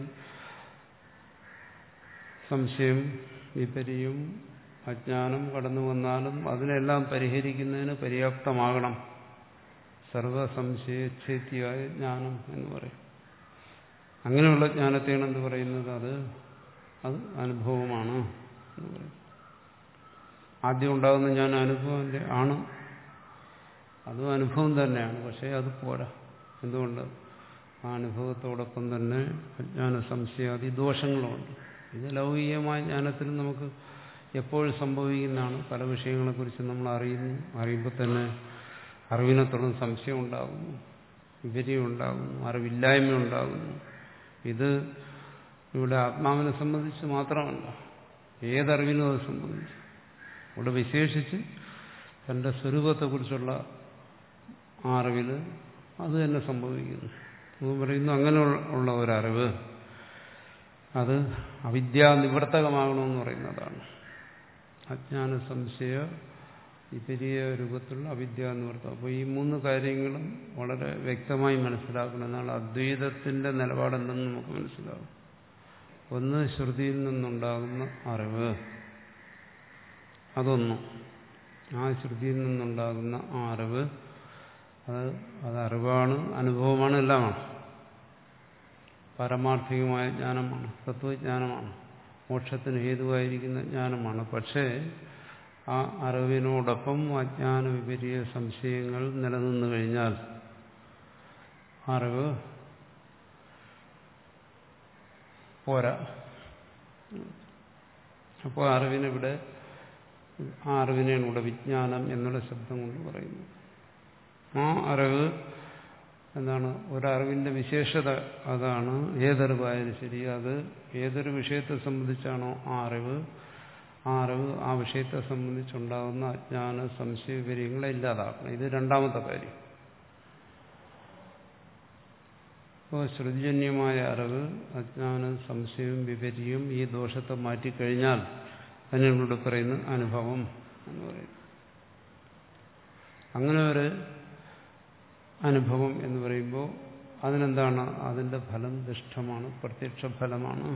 സംശയം വിപര്യം അജ്ഞാനം കടന്നു വന്നാലും അതിനെല്ലാം പരിഹരിക്കുന്നതിന് പര്യാപ്തമാകണം സർവസംശയച്ഛേദ്യായ ജ്ഞാനം എന്ന് പറയും. അങ്ങനെയുള്ള ജ്ഞാനത്തെയാണ് എന്ത് പറയുന്നത്? അത് അത് അനുഭവമാണ് എന്ന് പറയും. ആദ്യം ഉണ്ടാകുന്ന ഞാൻ അനുഭവം ആണ്, അതും അനുഭവം തന്നെയാണ്. പക്ഷേ അത് പോരാ. എന്തുകൊണ്ട്? ആ അനുഭവത്തോടൊപ്പം തന്നെ അജ്ഞാന സംശയാദി ദോഷങ്ങളുമുണ്ട്. ഇത് ലൗകികമായ ജ്ഞാനത്തിൽ നമുക്ക് എപ്പോഴും സംഭവിക്കുന്നതാണ്. പല വിഷയങ്ങളെക്കുറിച്ച് നമ്മൾ അറിയുന്നു. അറിയുമ്പോൾ തന്നെ അറിവിനെ തുടർന്ന് സംശയം ഉണ്ടാകുന്നു, വിപര്യം ഉണ്ടാകുന്നു, അറിവില്ലായ്മ ഉണ്ടാകുന്നു. ഇത് ഇവിടെ ആത്മാവിനെ സംബന്ധിച്ച് മാത്രമല്ല, ഏതറിവിനും അത് സംബന്ധിച്ച്. ഇവിടെ വിശേഷിച്ച് തന്റെ സ്വരൂപത്തെക്കുറിച്ചുള്ള ആ അറിവിൽ അത് തന്നെ സംഭവിക്കുന്നു. അത് പറയുന്നു അങ്ങനെ ഉള്ള ഒരറിവ് അത് അവിദ്യാനിവർത്തകമാകണമെന്ന് പറയുന്നതാണ്. അജ്ഞാന സംശയ വിപരീയ രൂപത്തിലുള്ള അവിദ്യാനിവർത്തകം. അപ്പോൾ ഈ മൂന്ന് കാര്യങ്ങളും വളരെ വ്യക്തമായി മനസ്സിലാക്കണം. എന്നാണ് അദ്വൈതത്തിന്റെ നിലപാടെന്തെന്ന് നമുക്ക് മനസ്സിലാവും. ഒന്ന്, ശ്രുതിയിൽ നിന്നുണ്ടാകുന്ന അറിവ്, അതൊന്നും. ആ ശ്രുതിയിൽ നിന്നുണ്ടാകുന്ന ആ അറിവ് അത് അത് അറിവാണ്, അനുഭവമാണ്, എല്ലാമാണ്. പാരമാർത്ഥികമായ ജ്ഞാനമാണ്, തത്വജ്ഞാനമാണ്, മോക്ഷത്തിന് ഹേതുവായിരിക്കുന്ന ജ്ഞാനമാണ്. പക്ഷേ ആ അറിവിനോടൊപ്പം അജ്ഞാന വിപരീയ സംശയങ്ങൾ നിലനിന്നു കഴിഞ്ഞാൽ അറിവ് പോരാ. അപ്പോൾ അറിവിനിവിടെ ആ അറിവിനെയാണ് ഇവിടെ വിജ്ഞാനം എന്നുള്ള ശബ്ദം കൊണ്ട് പറയുന്നത്. ആ അറിവ് എന്താണ്? ഒരറിവിന്റെ വിശേഷത അതാണ്. ഏതറിവായാലും ശരി, അത് ഏതൊരു വിഷയത്തെ സംബന്ധിച്ചാണോ ആ അറിവ്, ആ അറിവ് ആ വിഷയത്തെ സംബന്ധിച്ചുണ്ടാകുന്ന അജ്ഞാന സംശയ വിപര്യങ്ങളെ ഇല്ലാതാക്കണം. ഇത് രണ്ടാമത്തെ കാര്യം. അപ്പോൾ ശ്രുതിജന്യമായ അറിവ് അജ്ഞാന സംശയവും വിപര്യവും ഈ ദോഷത്തെ മാറ്റിക്കഴിഞ്ഞാൽ അതിനോട് പറയുന്ന അനുഭവം എന്ന് പറയും. അങ്ങനെ ഒരു അനുഭവം എന്ന് പറയുമ്പോൾ അതിനെന്താണ്? അതിന്റെ ഫലം ദുഷ്ടമാണ്, പ്രത്യക്ഷ ഫലമാണ്.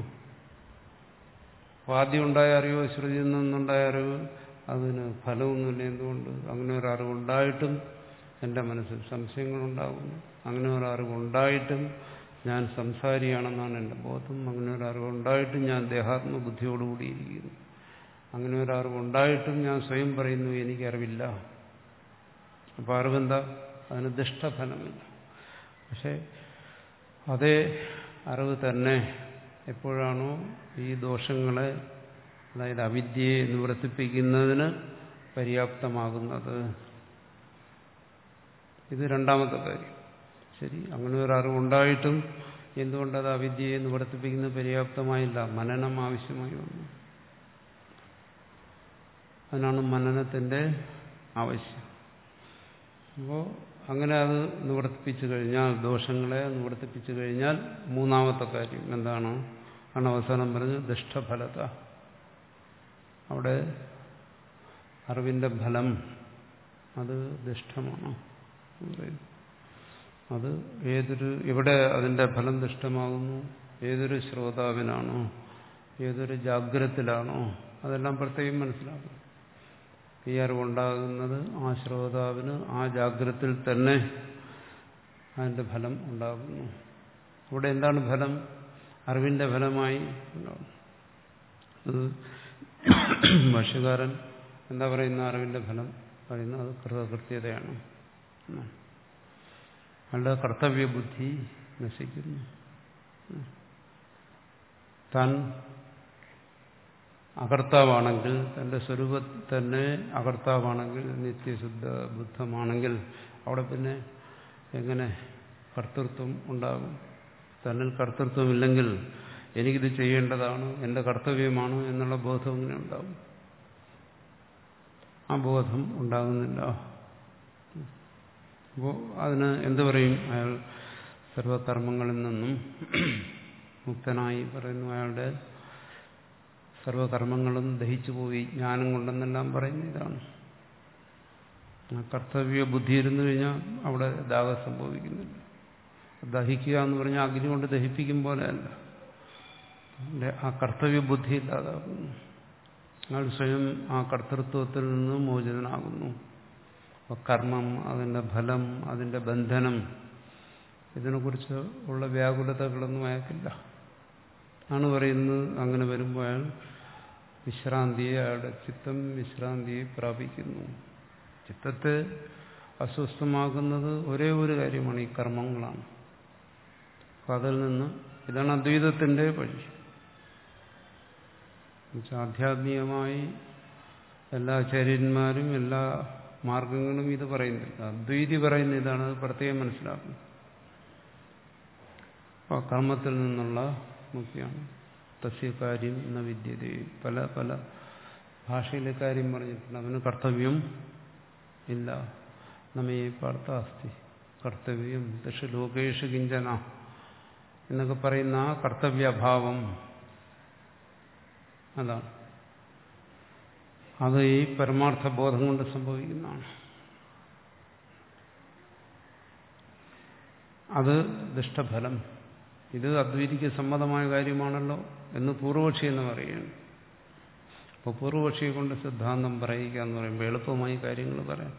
ആദ്യം ഉണ്ടായ അറിവോ ശ്രുതിയിൽ നിന്നുണ്ടായ അറിവ് അതിന് ഫലമൊന്നുമില്ല. എന്തുകൊണ്ട്? അങ്ങനെ ഒരു അറിവുണ്ടായിട്ടും എൻ്റെ മനസ്സിൽ സംശയങ്ങളുണ്ടാകുന്നു. അങ്ങനെ ഒരു അറിവുണ്ടായിട്ടും ഞാൻ സംസാരിയാണെന്നാണ് എൻ്റെ ബോധം. അങ്ങനെ ഒരു അറിവുണ്ടായിട്ടും ഞാൻ ദേഹാത്മബുദ്ധിയോടുകൂടിയിരിക്കുന്നു. അങ്ങനെ ഒരു അറിവുണ്ടായിട്ടും ഞാൻ സ്വയം പറയുന്നു എനിക്കറിവില്ല. അപ്പോൾ അറിവെന്താ? അതിന് ദുഷ്ടഫലമില്ല. പക്ഷെ അതേ അറിവ് തന്നെ എപ്പോഴാണോ ഈ ദോഷങ്ങളെ, അതായത് അവിദ്യയെ നിവർത്തിപ്പിക്കുന്നതിന് പര്യാപ്തമാകുന്നത്. ഇത് രണ്ടാമത്തെ കാര്യം. ശരി, അങ്ങനെ ഒരു അറിവുണ്ടായിട്ടും എന്തുകൊണ്ടത് അവിദ്യയെ നിവർത്തിപ്പിക്കുന്നത് പര്യാപ്തമായില്ല? മനനം ആവശ്യമായി വന്നു. അതിനാണ് മനനത്തിന്റെ ആവശ്യം. അപ്പോൾ അങ്ങനെ അത് നിവർത്തിപ്പിച്ചു കഴിഞ്ഞാൽ, ദോഷങ്ങളെ നിവർത്തിപ്പിച്ചു കഴിഞ്ഞാൽ മൂന്നാമത്തെ കാര്യം എന്താണ്? ആണ് അവസാനം പറഞ്ഞ് ദുഷ്ടഫലത. അവിടെ അറിവിന്റെ ഫലം അത് ദുഷ്ടമാണ്. അത് ഏതൊരു എവിടെ അതിന്റെ ഫലം ദുഷ്ടമാകുന്നു? ഏതൊരു ശ്രോതാവിനാണോ, ഏതൊരു ജാഗ്രതത്തിലാണോ, അതെല്ലാം പ്രത്യേകം മനസ്സിലാക്കണം. ഈ അറിവുണ്ടാകുന്നത് ആ ശ്രോതാവിന് ആ ജാഗ്രതത്തിൽ തന്നെ അതിന്റെ ഫലം ഉണ്ടാകുന്നു. ഇവിടെ എന്താണ് ഫലം? അറിവിന്റെ ഫലമായി ഉണ്ടാകും. അത് ഭാഷ്യകാരൻ എന്താ പറയുന്ന അറിവിന്റെ ഫലം പറയുന്നത്? അത് കൃതകൃത്യതയാണ്. അയാളുടെ കർത്തവ്യബുദ്ധി നശിക്കുന്നു. താൻ അകർത്താവാണെങ്കിൽ, തന്റെ സ്വരൂപത്തിൽ തന്നെ അകർത്താവാണെങ്കിൽ, നിത്യശുദ്ധ ബുദ്ധമാണെങ്കിൽ അവിടെ പിന്നെ എങ്ങനെ കർത്തൃത്വം ഉണ്ടാകും? തന്നിൽ കർത്തൃത്വമില്ലെങ്കിൽ എനിക്കിത് ചെയ്യേണ്ടതാണ്, എന്റെ കർത്തവ്യമാണ് എന്നുള്ള ബോധം ഇങ്ങനെ ഉണ്ടാകും. ആ ബോധം ഉണ്ടാകുന്നില്ല. അപ്പോൾ അതിന് എന്തു പറയും? അയാൾ സർവകർമ്മങ്ങളിൽ നിന്നും മുക്തനായി പറയുന്നു. അയാളുടെ സർവകർമ്മങ്ങളും ദഹിച്ചു പോയി, ജ്ഞാനം കൊണ്ടെന്നെല്ലാം പറയുന്ന ഇതാണ്. കർത്തവ്യ ബുദ്ധി ഇരുന്നു കഴിഞ്ഞാൽ അവിടെ ദാഹം സംഭവിക്കുന്നില്ല. ദഹിക്കുക എന്ന് പറഞ്ഞാൽ അഗ്നി കൊണ്ട് ദഹിപ്പിക്കും പോലെയല്ല. ആ കർത്തവ്യ ബുദ്ധി ഇല്ലാതാകുന്നു. അയാൾ സ്വയം ആ കർത്തൃത്വത്തിൽ നിന്ന് മോചിതനാകുന്നു. അപ്പോൾ കർമ്മം, അതിൻ്റെ ഫലം, അതിൻ്റെ ബന്ധനം, ഇതിനെക്കുറിച്ച് ഉള്ള വ്യാകുലതകളൊന്നും അയാൾക്കില്ല ആണ് പറയുന്നത്. അങ്ങനെ വരുമ്പോൾ അയാൾ വിശ്രാന്തിയെ, അയാളുടെ ചിത്തം വിശ്രാന്തിയെ പ്രാപിക്കുന്നു. ചിത്തത്തെ അസ്വസ്ഥമാക്കുന്നത് ഒരേ ഒരു കാര്യമാണ്, ഈ കർമ്മങ്ങളാണ്. അപ്പം അതിൽ നിന്ന് ഇതാണ് അദ്വൈതത്തിൻ്റെ വഴി. ആധ്യാത്മികമായി എല്ലാ ആചാര്യന്മാരും എല്ലാ മാർഗങ്ങളും ഇത് പറയുന്നില്ല. അദ്വൈതി പറയുന്ന ഇതാണ്, അത് പ്രത്യേകം മനസ്സിലാക്കുന്നത്. അപ്പോൾ കർമ്മത്തിൽ നിന്നുള്ള മുക്തിയാണ്. തസ്യകാര്യം എന്ന വിദ്യത. പല പല ഭാഷയിലെ കാര്യം പറഞ്ഞിട്ടുണ്ട്. അവന് കർത്തവ്യം ഇല്ല. നമ്മെ പാർത്ഥാസ്തി കർത്തവ്യം ദശ ലോകേഷു കിഞ്ചന എന്നൊക്കെ പറയുന്ന ആ കർത്തവ്യഭാവം, അതാണ്. അത് ഈ പരമാർത്ഥ ബോധം കൊണ്ട് സംഭവിക്കുന്നതാണ്. അത് ദുഷ്ടഫലം. ഇത് അദ്വൈതിക്ക് സമ്മതമായ കാര്യമാണല്ലോ എന്ന് പൂർവപക്ഷി എന്ന് പറയുകയാണ്. അപ്പോൾ പൂർവപക്ഷിയെ കൊണ്ട് സിദ്ധാന്തം പറയുക എന്ന് പറയുമ്പോൾ എളുപ്പമായി കാര്യങ്ങൾ പറയാം.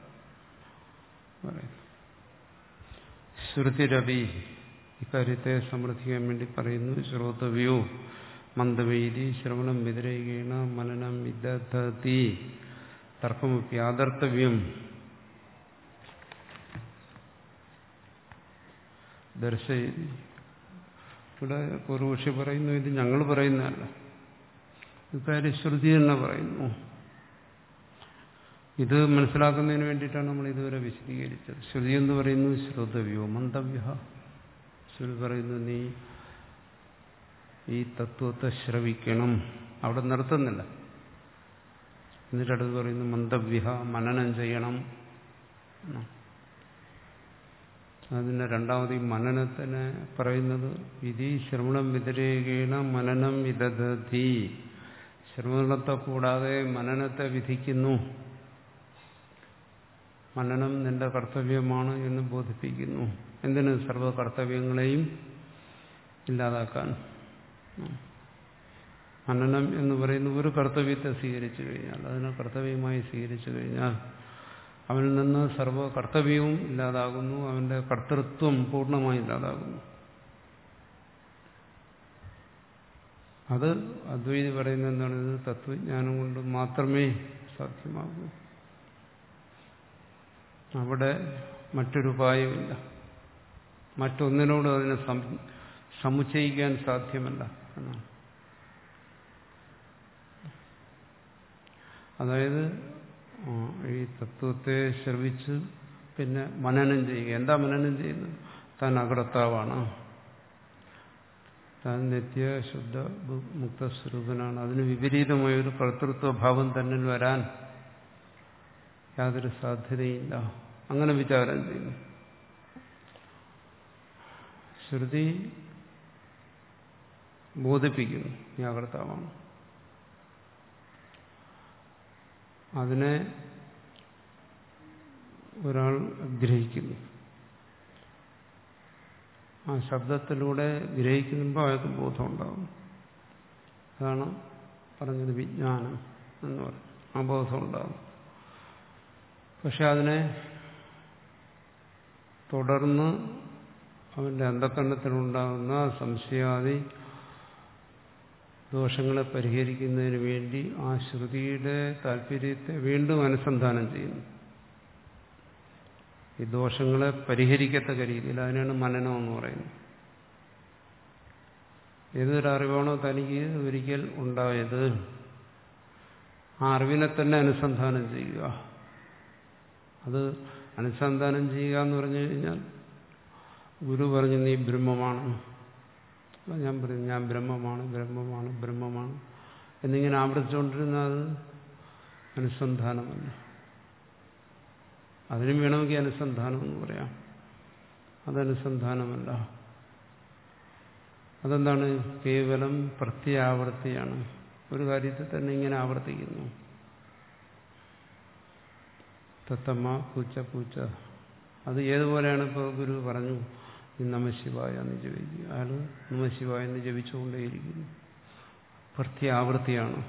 ശ്രുതിരവി ഇക്കാര്യത്തെ സമർത്ഥിക്കാൻ വേണ്ടി പറയുന്നു. ശ്രോതവ്യോ മന്ദവേദി ശ്രവണം വ്യതിരേകേണ മനനം വിദധതി തർക്കമപ്പി ആദർത്തവ്യം ദർശയതി. ഇവിടെ പൂർവപക്ഷി പറയുന്നു, ഇത് ഞങ്ങൾ പറയുന്നതല്ല, ഇക്കാര്യം ശ്രുതി തന്നെ പറയുന്നു. ഇത് മനസ്സിലാക്കുന്നതിന് വേണ്ടിയിട്ടാണ് നമ്മൾ ഇതുവരെ വിശദീകരിച്ചത്. ശ്രുതി എന്ന് പറയുന്നു ശ്രോതവ്യോ മന്തവ്യ. ശ്രുതി പറയുന്നു നീ ഈ തത്വത്തെ ശ്രവിക്കണം, അവിടെ നിർത്തുന്നില്ല. എന്നിട്ടടുത്ത് പറയുന്നു മന്തവ്യ, മനനം ചെയ്യണം. അതിന് രണ്ടാമത് ഈ മനനത്തിന് പറയുന്നത് വിധി ശ്രവണം വ്യതിരേകേണ മനനം വിദധതി. ശ്രവണത്തെ കൂടാതെ മനനത്തെ വിധിക്കുന്നു. മനനം നിന്റെ കർത്തവ്യമാണ് എന്ന് ബോധിപ്പിക്കുന്നു. എന്തിന്? സർവ്വ കർത്തവ്യങ്ങളെയും ഇല്ലാതാക്കാൻ. മനനം എന്ന് പറയുന്ന ഒരു കർത്തവ്യത്തെ സ്വീകരിച്ചു കഴിഞ്ഞാൽ, അതിനെ കർത്തവ്യമായി സ്വീകരിച്ചു കഴിഞ്ഞാൽ അവനിൽ നിന്ന് സർവ്വ കർത്തവ്യവും ഇല്ലാതാകുന്നു, അവന്റെ കർത്തൃത്വം പൂർണ്ണമായി ഇല്ലാതാകുന്നു. അത് അദ്വൈതി പറയുന്നത് എന്താണ്? ഇത് തത്വജ്ഞാനം കൊണ്ട് മാത്രമേ സാധ്യമാകൂ. അവിടെ മറ്റൊരു ഉപായമില്ല. മറ്റൊന്നിനോട് അതിനെ സമുച്ചയിക്കാൻ സാധ്യമല്ല. എന്നാണ്. അതായത് ഈ തത്വത്തെ ശ്രവിച്ച് പിന്നെ മനനം ചെയ്യുക. എന്താ മനനം ചെയ്യുന്നത്? താൻ അകർത്താവാണ്, താൻ നിത്യ ശുദ്ധ മുക്തസ്വരൂപനാണ്. അതിന് വിപരീതമായ ഒരു കർത്തൃത്വഭാവം തന്നിൽ വരാൻ യാതൊരു സാധ്യതയില്ല. അങ്ങനെ വിചാരം ചെയ്യുന്നു. ശ്രുതി ബോധിപ്പിക്കുന്നു നീ അകർത്താവാണ്. അതിനെ ഒരാൾ ഗ്രഹിക്കുന്നു. ആ ശബ്ദത്തിലൂടെ ഗ്രഹിക്കുമ്പോൾ അയാൾക്ക് ബോധം ഉണ്ടാകും. അതാണ് പറഞ്ഞത് വിജ്ഞാനം എന്ന് പറയും. ആ ബോധം ഉണ്ടാകും. പക്ഷെ അതിനെ തുടർന്ന് അവന്റെ അന്ധകരണത്തിലുണ്ടാകുന്ന സംശയാദി ദോഷങ്ങളെ പരിഹരിക്കുന്നതിന് വേണ്ടി ആ ശ്രുതിയുടെ താല്പര്യത്തെ വീണ്ടും അനുസന്ധാനം ചെയ്യുന്നു. ഈ ദോഷങ്ങളെ പരിഹരിക്കത്തക്ക രീതിയിൽ. അതിനാണ് മനനം എന്ന് പറയുന്നത്. ഏതൊരറിവാണോ തനിക്ക് ഒരിക്കൽ ഉണ്ടായത്, ആ അറിവിനെ തന്നെ അനുസന്ധാനം ചെയ്യുക. അത് അനുസന്ധാനം ചെയ്യുക എന്ന് പറഞ്ഞു കഴിഞ്ഞാൽ, ഗുരു പറഞ്ഞു നീ ബ്രഹ്മമാണ്, ഞാൻ പറയും ഞാൻ ബ്രഹ്മമാണ് ബ്രഹ്മമാണ് ബ്രഹ്മമാണ് എന്നിങ്ങനെ ആവർത്തിച്ചുകൊണ്ടിരുന്നാൽ അത് അനുസന്ധാനമല്ല. അതിനും വേണമെങ്കിൽ അനുസന്ധാനം എന്ന് പറയാം. അതനുസന്ധാനമല്ല. അതെന്താണ്? കേവലം പ്രത്യാവർത്തിയാണ്. ഒരു കാര്യത്തെ തന്നെ ഇങ്ങനെ ആവർത്തിക്കുന്നു. തത്തമ്മ പൂച്ച പൂച്ച. അത് ഏതുപോലെയാണ്? ഇപ്പോൾ ഗുരു പറഞ്ഞു നമഃശിവായ എന്ന് ജപിക്കുക. അയാൾ നമഃശിവായ എന്ന് ജപിച്ചുകൊണ്ടേയിരിക്കുന്നു. പ്രത്യാവർത്തിയാണ്.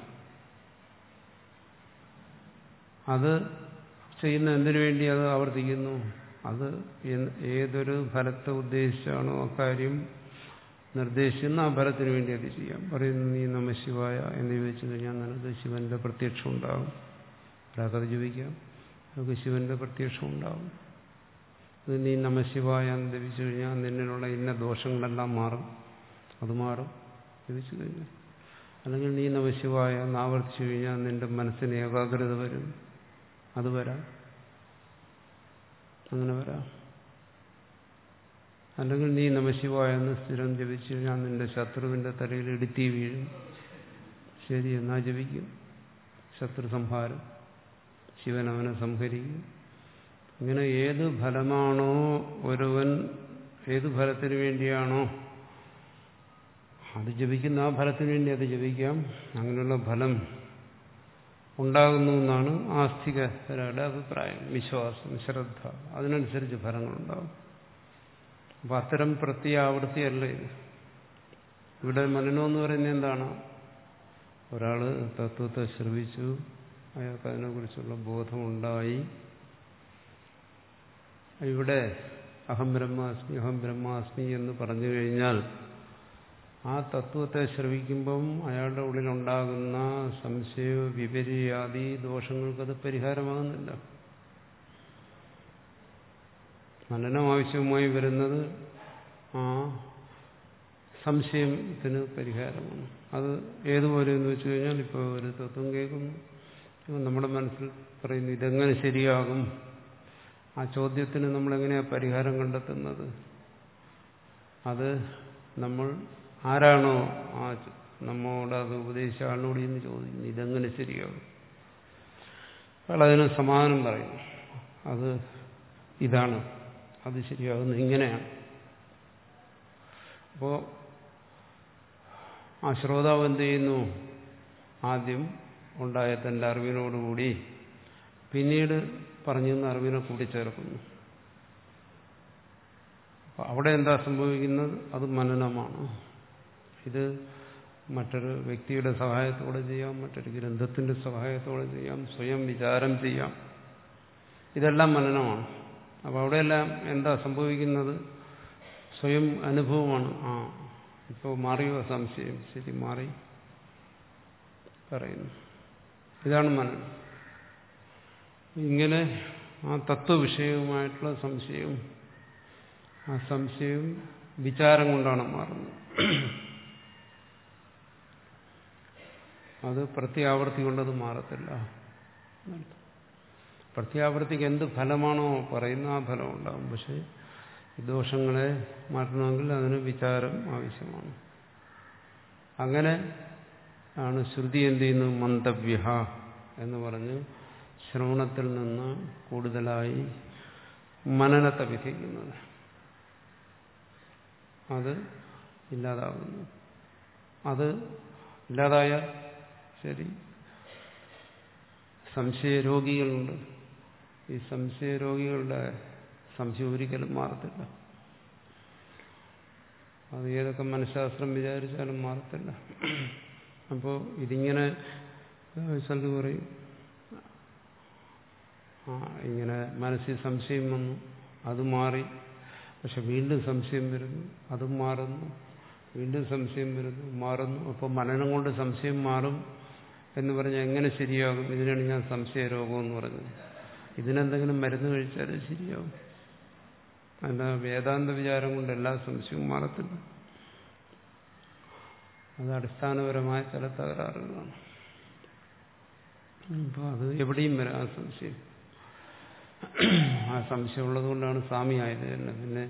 അത് ചെയ്യുന്ന എന്തിനു വേണ്ടി അത് ആവർത്തിക്കുന്നു? അത് ഏതൊരു ഫലത്തെ ഉദ്ദേശിച്ചാണോ അക്കാര്യം നിർദ്ദേശിക്കുന്ന ആ ഫലത്തിന് വേണ്ടി അത് ചെയ്യാം. പറയുന്നു നീ നമഃശിവായ എന്ന് ചോദിച്ചു കഴിഞ്ഞാൽ നിനക്ക് ശിവന്റെ പ്രത്യക്ഷം ഉണ്ടാകും. ഒരാൾക്കത് ജപിക്കാം, നമുക്ക് ശിവന്റെ പ്രത്യക്ഷം ഉണ്ടാകും. അത് നീ നമഃശിവായ എന്ന് ജപിച്ചു കഴിഞ്ഞാൽ നിന്നിലുള്ള ഇന്ന ദോഷങ്ങളെല്ലാം മാറും. അത് മാറും ജപിച്ചു കഴിഞ്ഞാൽ. അല്ലെങ്കിൽ നീ നമഃശിവായ എന്ന് ആവർത്തിച്ചു കഴിഞ്ഞാൽ നിന്റെ മനസ്സിന് ഏകാഗ്രത വരും. അത് വരാം, അങ്ങനെ വരാം. അല്ലെങ്കിൽ നീ നമഃശിവായ എന്ന് സ്ഥിരം ജപിച്ചു കഴിഞ്ഞാൽ നിന്റെ ശത്രുവിന്റെ തലയിൽ ഇടുത്തി വീഴും. ശരി, എന്നാ ജപിക്കും. ശത്രു സംഹാരം, ശിവൻ അവനെ സംഹരിക്കും. ഇങ്ങനെ ഏത് ഫലമാണോ ഒരുവൻ, ഏത് ഫലത്തിന് വേണ്ടിയാണോ അത് ജപിക്കുന്ന ആ ഫലത്തിന് വേണ്ടി അത് ജപിക്കാം. അങ്ങനെയുള്ള ഫലം ഉണ്ടാകുന്നു എന്നാണ് ആസ്തികരുടെ അഭിപ്രായം. വിശ്വാസം, ശ്രദ്ധ, അതിനനുസരിച്ച് ഫലങ്ങളുണ്ടാകും. അപ്പം അത്തരം പ്രത്യാവൃത്തിയല്ല ഇത്. ഇവിടെ മനനം എന്ന് പറയുന്നത് എന്താണ്? ഒരാൾ തത്വത്തെ ശ്രവിച്ചു, അയാൾക്ക് അതിനെക്കുറിച്ചുള്ള ബോധമുണ്ടായി. ഇവിടെ അഹം ബ്രഹ്മാസ്മി അഹം ബ്രഹ്മാസ്മി എന്ന് പറഞ്ഞു കഴിഞ്ഞാൽ ആ തത്വത്തെ ശ്രവിക്കുമ്പം അയാളുടെ ഉള്ളിലുണ്ടാകുന്ന സംശയ വിപര്യാദി ദോഷങ്ങൾക്കത് പരിഹാരമാകുന്നില്ല. മനനം ആവശ്യമായി വരുന്നത് ആ സംശയത്തിന് പരിഹാരമാണ്. അത് ഏതുപോലെ എന്ന് വെച്ച് കഴിഞ്ഞാൽ, ഇപ്പോൾ ഒരു തത്വം കേൾക്കുന്നു, നമ്മുടെ മനസ്സിൽ പറയുന്നു ഇതെങ്ങനെ ശരിയാകും. ആ ചോദ്യത്തിന് നമ്മളെങ്ങനെയാണ് പരിഹാരം കണ്ടെത്തുന്നത്? അത് നമ്മൾ ആരാണോ ആ നമ്മോട് അത് ഉപദേശിച്ച ആളിനോട് ഇന്ന് ചോദിക്കുന്നു ഇതെങ്ങനെ ശരിയാകും. അയാൾ അതിന് സമാധാനം പറയും. അത് ഇതാണ്, അത് ശരിയാകുന്നത് ഇങ്ങനെയാണ്. അപ്പോൾ ആ ശ്രോതാവ് എന്ത് ചെയ്യുന്നു? ആദ്യം ഉണ്ടായ തൻ്റെ അറിവിനോടുകൂടി പിന്നീട് പറഞ്ഞു അറിവിനെ കൂട്ടിച്ചേർക്കുന്നു. അപ്പോൾ അവിടെ എന്താ സംഭവിക്കുന്നത്? അത് മനനമാണ്. ഇത് മറ്റൊരു വ്യക്തിയുടെ സഹായത്തോടെ ചെയ്യാം, മറ്റൊരു ഗ്രന്ഥത്തിന്റെ സഹായത്തോടെ ചെയ്യാം, സ്വയം വിചാരം ചെയ്യാം. ഇതെല്ലാം മനനമാണ്. അപ്പോൾ അവിടെയെല്ലാം എന്താ സംഭവിക്കുന്നത്? സ്വയം അനുഭവമാണ്. ആ ഇപ്പോൾ മാറിയോ സംശയം? ശരി, മാറി പറയുന്നു. ഇതാണ് മനനം. ഇങ്ങനെ ആ തത്വവിഷയവുമായിട്ടുള്ള സംശയവും ആ സംശയവും വിചാരം കൊണ്ടാണ് മാറുന്നത്. അത് പ്രത്യാവർത്തി കൊണ്ടത് മാറത്തില്ല. പ്രത്യാവർത്തിക്ക് എന്ത് ഫലമാണോ പറയുന്ന ആ ഫലം ഉണ്ടാകും. പക്ഷെ ദോഷങ്ങളെ മാറ്റണമെങ്കിൽ അതിന് വിചാരം ആവശ്യമാണ്. അങ്ങനെ ആണ് ശ്രുതി എന്ത് ചെയ്യുന്നു? മന്തവ്യ എന്ന് പറഞ്ഞ് ശ്രവണത്തിൽ നിന്ന് കൂടുതലായി മനനത്തെ വിധിക്കുന്നത്. അത് ഇല്ലാതാകുന്നു. അത് ഇല്ലാതായ ശരി, സംശയരോഗികളുണ്ട്. ഈ സംശയരോഗികളുടെ സംശയം ഒരിക്കലും മാറത്തില്ല. അത് ഏതൊക്കെ മനഃശാസ്ത്രം വിചാരിച്ചാലും മാറത്തില്ല. അപ്പോൾ ഇതിങ്ങനെ ചിലർ പറയും, ആ ഇങ്ങനെ മനസ്സിൽ സംശയം വന്നു, അത് മാറി, പക്ഷെ വീണ്ടും സംശയം വരുന്നു, അതും മാറുന്നു, വീണ്ടും സംശയം വരുന്നു, മാറുന്നു. അപ്പോൾ മനനം കൊണ്ട് സംശയം മാറും എന്ന് പറഞ്ഞാൽ എങ്ങനെ ശരിയാകും? ഇതിനാണ് ഞാൻ സംശയരോഗം എന്ന് പറഞ്ഞത്. ഇതിനെന്തെങ്കിലും മരുന്ന് കഴിച്ചാലേ ശരിയാവും. അല്ല വേദാന്ത വിചാരം കൊണ്ട് എല്ലാ സംശയവും മാറത്തില്ല. അത് അടിസ്ഥാനപരമായ ചില തകരാറുകളാണ്. അപ്പോൾ അത് എവിടെയും വരാം ആ സംശയം. ആ സംശയം ഉള്ളത് കൊണ്ടാണ് സ്വാമി ആയത് തന്നെ. പിന്നെ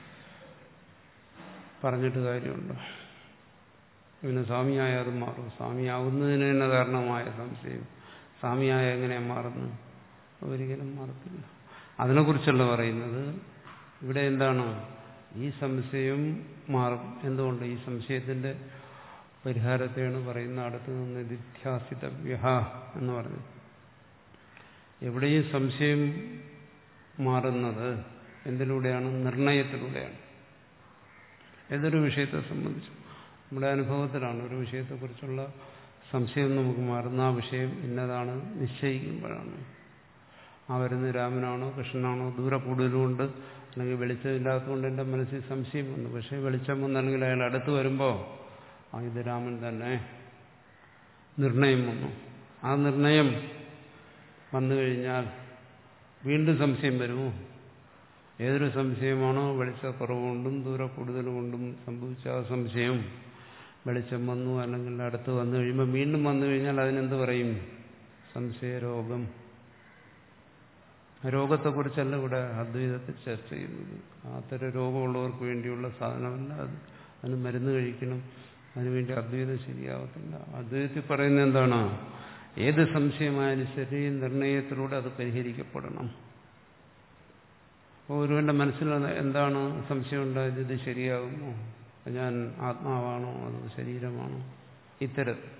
പറഞ്ഞിട്ട് കാര്യമുണ്ടോ? പിന്നെ സ്വാമിയായ അത് മാറും. സ്വാമിയാവുന്നതിന് തന്നെ കാരണമായ സംശയം സ്വാമിയായ എങ്ങനെയാണ് മാറുന്നത്? ഒരിക്കലും മാറത്തില്ല. അതിനെക്കുറിച്ചല്ല പറയുന്നത്. ഇവിടെ എന്താണ്? ഈ സംശയം മാറും. എന്തുകൊണ്ട്? ഈ സംശയത്തിന്റെ പരിഹാരത്തെയാണ് പറയുന്ന. അടുത്ത് നിന്ന് നിധ്യാസിതവ്യ എന്ന് പറഞ്ഞു. എവിടെയും സംശയം മാറുന്നത് എന്തിലൂടെയാണ്? നിർണയത്തിലൂടെയാണ്. ഏതൊരു വിഷയത്തെ സംബന്ധിച്ചും നമ്മുടെ അനുഭവത്തിലാണ്. ഒരു വിഷയത്തെക്കുറിച്ചുള്ള സംശയം നമുക്ക് മാറുന്ന ആ വിഷയം ഇന്നതാണ് നിശ്ചയിക്കുമ്പോഴാണ്. ആ വരുന്ന രാമനാണോ കൃഷ്ണനാണോ? ദൂരെ കൂടുതലുകൊണ്ട് അല്ലെങ്കിൽ വെളിച്ചമില്ലാത്തതുകൊണ്ട് എൻ്റെ മനസ്സിൽ സംശയം വന്നു. പക്ഷേ വെളിച്ചം വന്നല്ലെങ്കിൽ അയാൾ അടുത്ത് വരുമ്പോൾ ആ ഇത് രാമൻ തന്നെ നിർണയം വന്നു. ആ നിർണയം വന്നു കഴിഞ്ഞാൽ വീണ്ടും സംശയം വരുമോ? ഏതൊരു സംശയമാണോ വെളിച്ചക്കുറവുകൊണ്ടും ദൂരെ കൂടുതലുകൊണ്ടും സംഭവിച്ച ആ സംശയം വെളിച്ചം വന്നു അല്ലെങ്കിൽ അടുത്ത് വന്നു കഴിയുമ്പോൾ വീണ്ടും വന്നു കഴിഞ്ഞാൽ അതിനെന്ത് പറയും? സംശയരോഗം. രോഗത്തെക്കുറിച്ചല്ല ഇവിടെ അദ്വൈതത്തിൽ ചർച്ച ചെയ്യുന്നത്. അത്തരം രോഗമുള്ളവർക്ക് വേണ്ടിയുള്ള സാധനമല്ല അത്. അതിന് മരുന്ന് കഴിക്കണം, അതിനുവേണ്ടി അദ്വൈതം ശരിയാവത്തില്ല. അദ്വൈതത്തിൽ പറയുന്നത് എന്താണ്? ഏത് സംശയമായാലും ശരി നിർണയത്തിലൂടെ അത് പരിഹരിക്കപ്പെടണം. അപ്പോൾ ഒരുവന്റെ മനസ്സിൽ എന്താണ് സംശയം ഉണ്ടായത്? ഇത് ശരിയാകുമോ? ഞാൻ ആത്മാവാണോ അതോ ശരീരമാണോ? ഇത്തരത്തിൽ.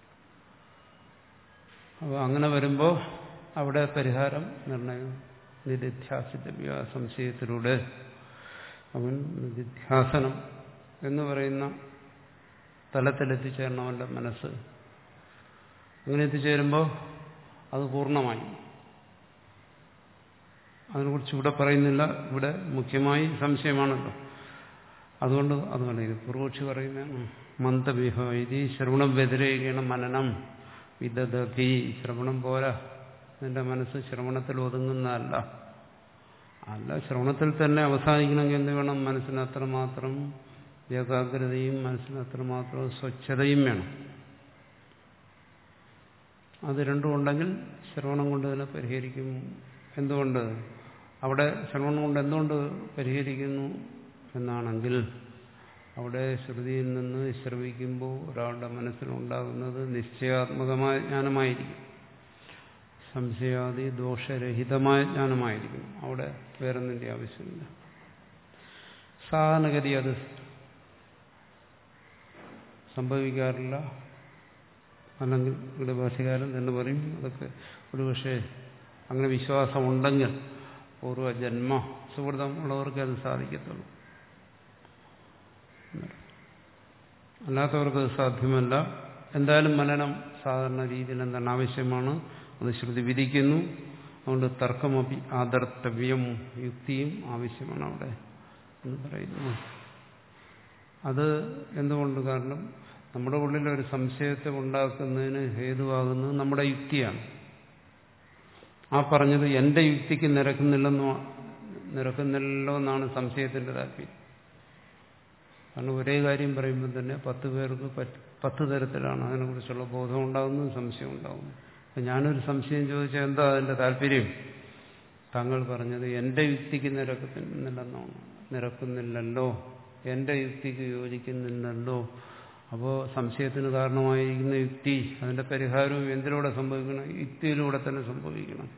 അപ്പോൾ അങ്ങനെ വരുമ്പോൾ അവിടെ പരിഹാരം നിർണയം നിധിധ്യാസിതവ്യ സംശയത്തിലൂടെ അവൻ നിധിധ്യാസനം എന്ന് പറയുന്ന തലത്തിലെത്തിച്ചേരണം അവൻ്റെ മനസ്സ്. അങ്ങനെ എത്തിച്ചേരുമ്പോൾ അത് പൂർണ്ണമായി. അതിനെക്കുറിച്ച് ഇവിടെ പറയുന്നില്ല. ഇവിടെ മുഖ്യമായി സംശയമാണല്ലോ. അതുകൊണ്ട് അത് പറയുന്നത് പൂർവക്ഷി പറയുന്നതാണ്. മന്ദവിഹ ഇത് ശ്രവണം വ്യതിരേകണം മനനം വിദധി. ശ്രവണം പോരാ, നിന്റെ മനസ്സ് ശ്രവണത്തിൽ ഒതുങ്ങുന്നതല്ല. അല്ല, ശ്രവണത്തിൽ തന്നെ അവസാനിക്കണമെങ്കിൽ എന്ത് വേണം? മനസ്സിന് അത്രമാത്രം ഏകാഗ്രതയും മനസ്സിന് അത്രമാത്രം സ്വച്ഛതയും വേണം. അത് രണ്ടും ഉണ്ടെങ്കിൽ ശ്രവണം കൊണ്ട് തന്നെ പരിഹരിക്കും. എന്തുകൊണ്ട്? അവിടെ ശ്രവണം കൊണ്ട് എന്തുകൊണ്ട് പരിഹരിക്കുന്നു എന്നാണെങ്കിൽ അവിടെ ശ്രുതിയിൽ നിന്ന് ശ്രവിക്കുമ്പോൾ ഒരാളുടെ മനസ്സിലുണ്ടാകുന്നത് നിശ്ചയാത്മകമായ ജ്ഞാനമായിരിക്കും. സംശയാദി ദോഷരഹിതമായ ജ്ഞാനമായിരിക്കും. അവിടെ വേറൊന്നിൻ്റെ ആവശ്യമില്ല. സാധാരണഗതി അത് സംഭവിക്കാറില്ല. അല്ലെങ്കിൽ ഇവിടെ ഭാഷകാരൻ എന്ന് പറയും അതൊക്കെ ഒരു പക്ഷേ അങ്ങനെ വിശ്വാസമുണ്ടെങ്കിൽ പൂർവ്വജന്മ സുഹൃതം ഉള്ളവർക്ക് അത് സാധിക്കത്തുള്ളൂ. അല്ലാത്തവർക്ക് അത് സാധ്യമല്ല. എന്തായാലും മനനം സാധാരണ രീതിയിൽ എന്താണ് ആവശ്യമാണ്, അത് ശ്രുതി വിധിക്കുന്നു. അതുകൊണ്ട് തർക്കമപി ആദർത്തവ്യം, യുക്തിയും ആവശ്യമാണ് അവിടെ എന്ന് പറയുന്നു. അത് എന്തുകൊണ്ട്? കാരണം നമ്മുടെ ഉള്ളിൽ ഒരു സംശയത്തെ ഉണ്ടാക്കുന്നതിന് ഹേതുവാകുന്നത് നമ്മുടെ യുക്തിയാണ്. ആ പറഞ്ഞത് എൻ്റെ യുക്തിക്ക് നിരക്കുന്നില്ലെന്നോ നിരക്കുന്നില്ലല്ലോ എന്നാണ് സംശയത്തിൻ്റെ താല്പര്യം. കാരണം ഒരേ കാര്യം പറയുമ്പോൾ തന്നെ പത്ത് പേർക്ക് പത്ത് തരത്തിലാണ് അതിനെക്കുറിച്ചുള്ള ബോധം ഉണ്ടാകുന്നു, സംശയം ഉണ്ടാകുന്നു. അപ്പം ഞാനൊരു സംശയം ചോദിച്ചാൽ എന്താ അതിൻ്റെ താല്പര്യം? താങ്കൾ പറഞ്ഞത് എൻ്റെ യുക്തിക്ക് നിരക്കുന്നില്ലെന്നാണ്. നിരക്കുന്നില്ലല്ലോ, എൻ്റെ യുക്തിക്ക് യോജിക്കുന്നില്ലല്ലോ. അപ്പോൾ സംശയത്തിന് കാരണമായിരിക്കുന്ന യുക്തി, അതിൻ്റെ പരിഹാരവും എന്തിലൂടെ സംഭവിക്കണം? യുക്തിയിലൂടെ തന്നെ സംഭവിക്കണം.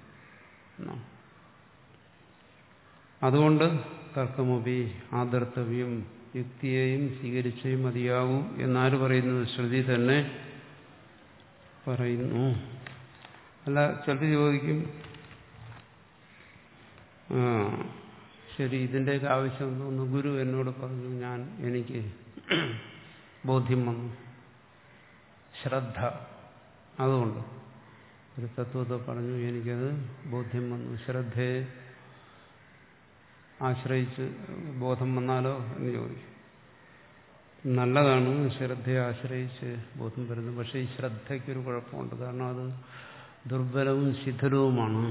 അതുകൊണ്ട് തർക്കമൊബി ആദർത്തവ്യം, യുക്തിയെയും സ്വീകരിച്ചേ മതിയാകൂ എന്നാര് പറയുന്നത്? ശ്രുതി തന്നെ പറയുന്നു. അല്ല, ചിലർ ചോദിക്കും, ആ ശരി, ഇതിൻ്റെയൊക്കെ ആവശ്യം തോന്നുന്നു. ഗുരു എന്നോട് പറഞ്ഞു, ഞാൻ എനിക്ക് ബോധ്യം വന്നു, ശ്രദ്ധ, അതുകൊണ്ട് ഒരു തത്വത്തെ പറഞ്ഞു, എനിക്കത് ബോധ്യം വന്നു. ശ്രദ്ധയെ ആശ്രയിച്ച് ബോധം വന്നാലോ എന്ന് ചോദിക്കും. നല്ലതാണ് ശ്രദ്ധയെ ആശ്രയിച്ച് ബോധം വരുന്നത്. പക്ഷേ ഈ ശ്രദ്ധയ്ക്കൊരു കുഴപ്പമുണ്ട്. കാരണം അത് ദുർബലവും ശിഥിലവുമാണ്.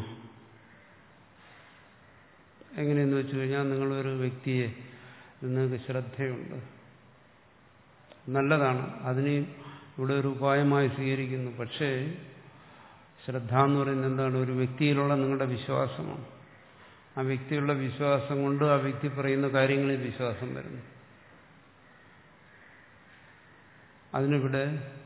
എങ്ങനെയെന്ന് വെച്ച് കഴിഞ്ഞാൽ, നിങ്ങളൊരു വ്യക്തിയെ, നിങ്ങൾക്ക് ശ്രദ്ധയുണ്ട്, നല്ലതാണ്, അതിനെ ഇവിടെ ഒരു ഉപായമായി സ്വീകരിക്കുന്നു. പക്ഷേ ശ്രദ്ധ എന്ന് പറയുന്നത് എന്താണ്? ഒരു വ്യക്തിയിലുള്ള നിങ്ങളുടെ വിശ്വാസമാണ്. ആ വ്യക്തിയുള്ള വിശ്വാസം കൊണ്ട് ആ വ്യക്തി പറയുന്ന കാര്യങ്ങളിൽ വിശ്വാസം വരുന്നു. അതിനിവിടെ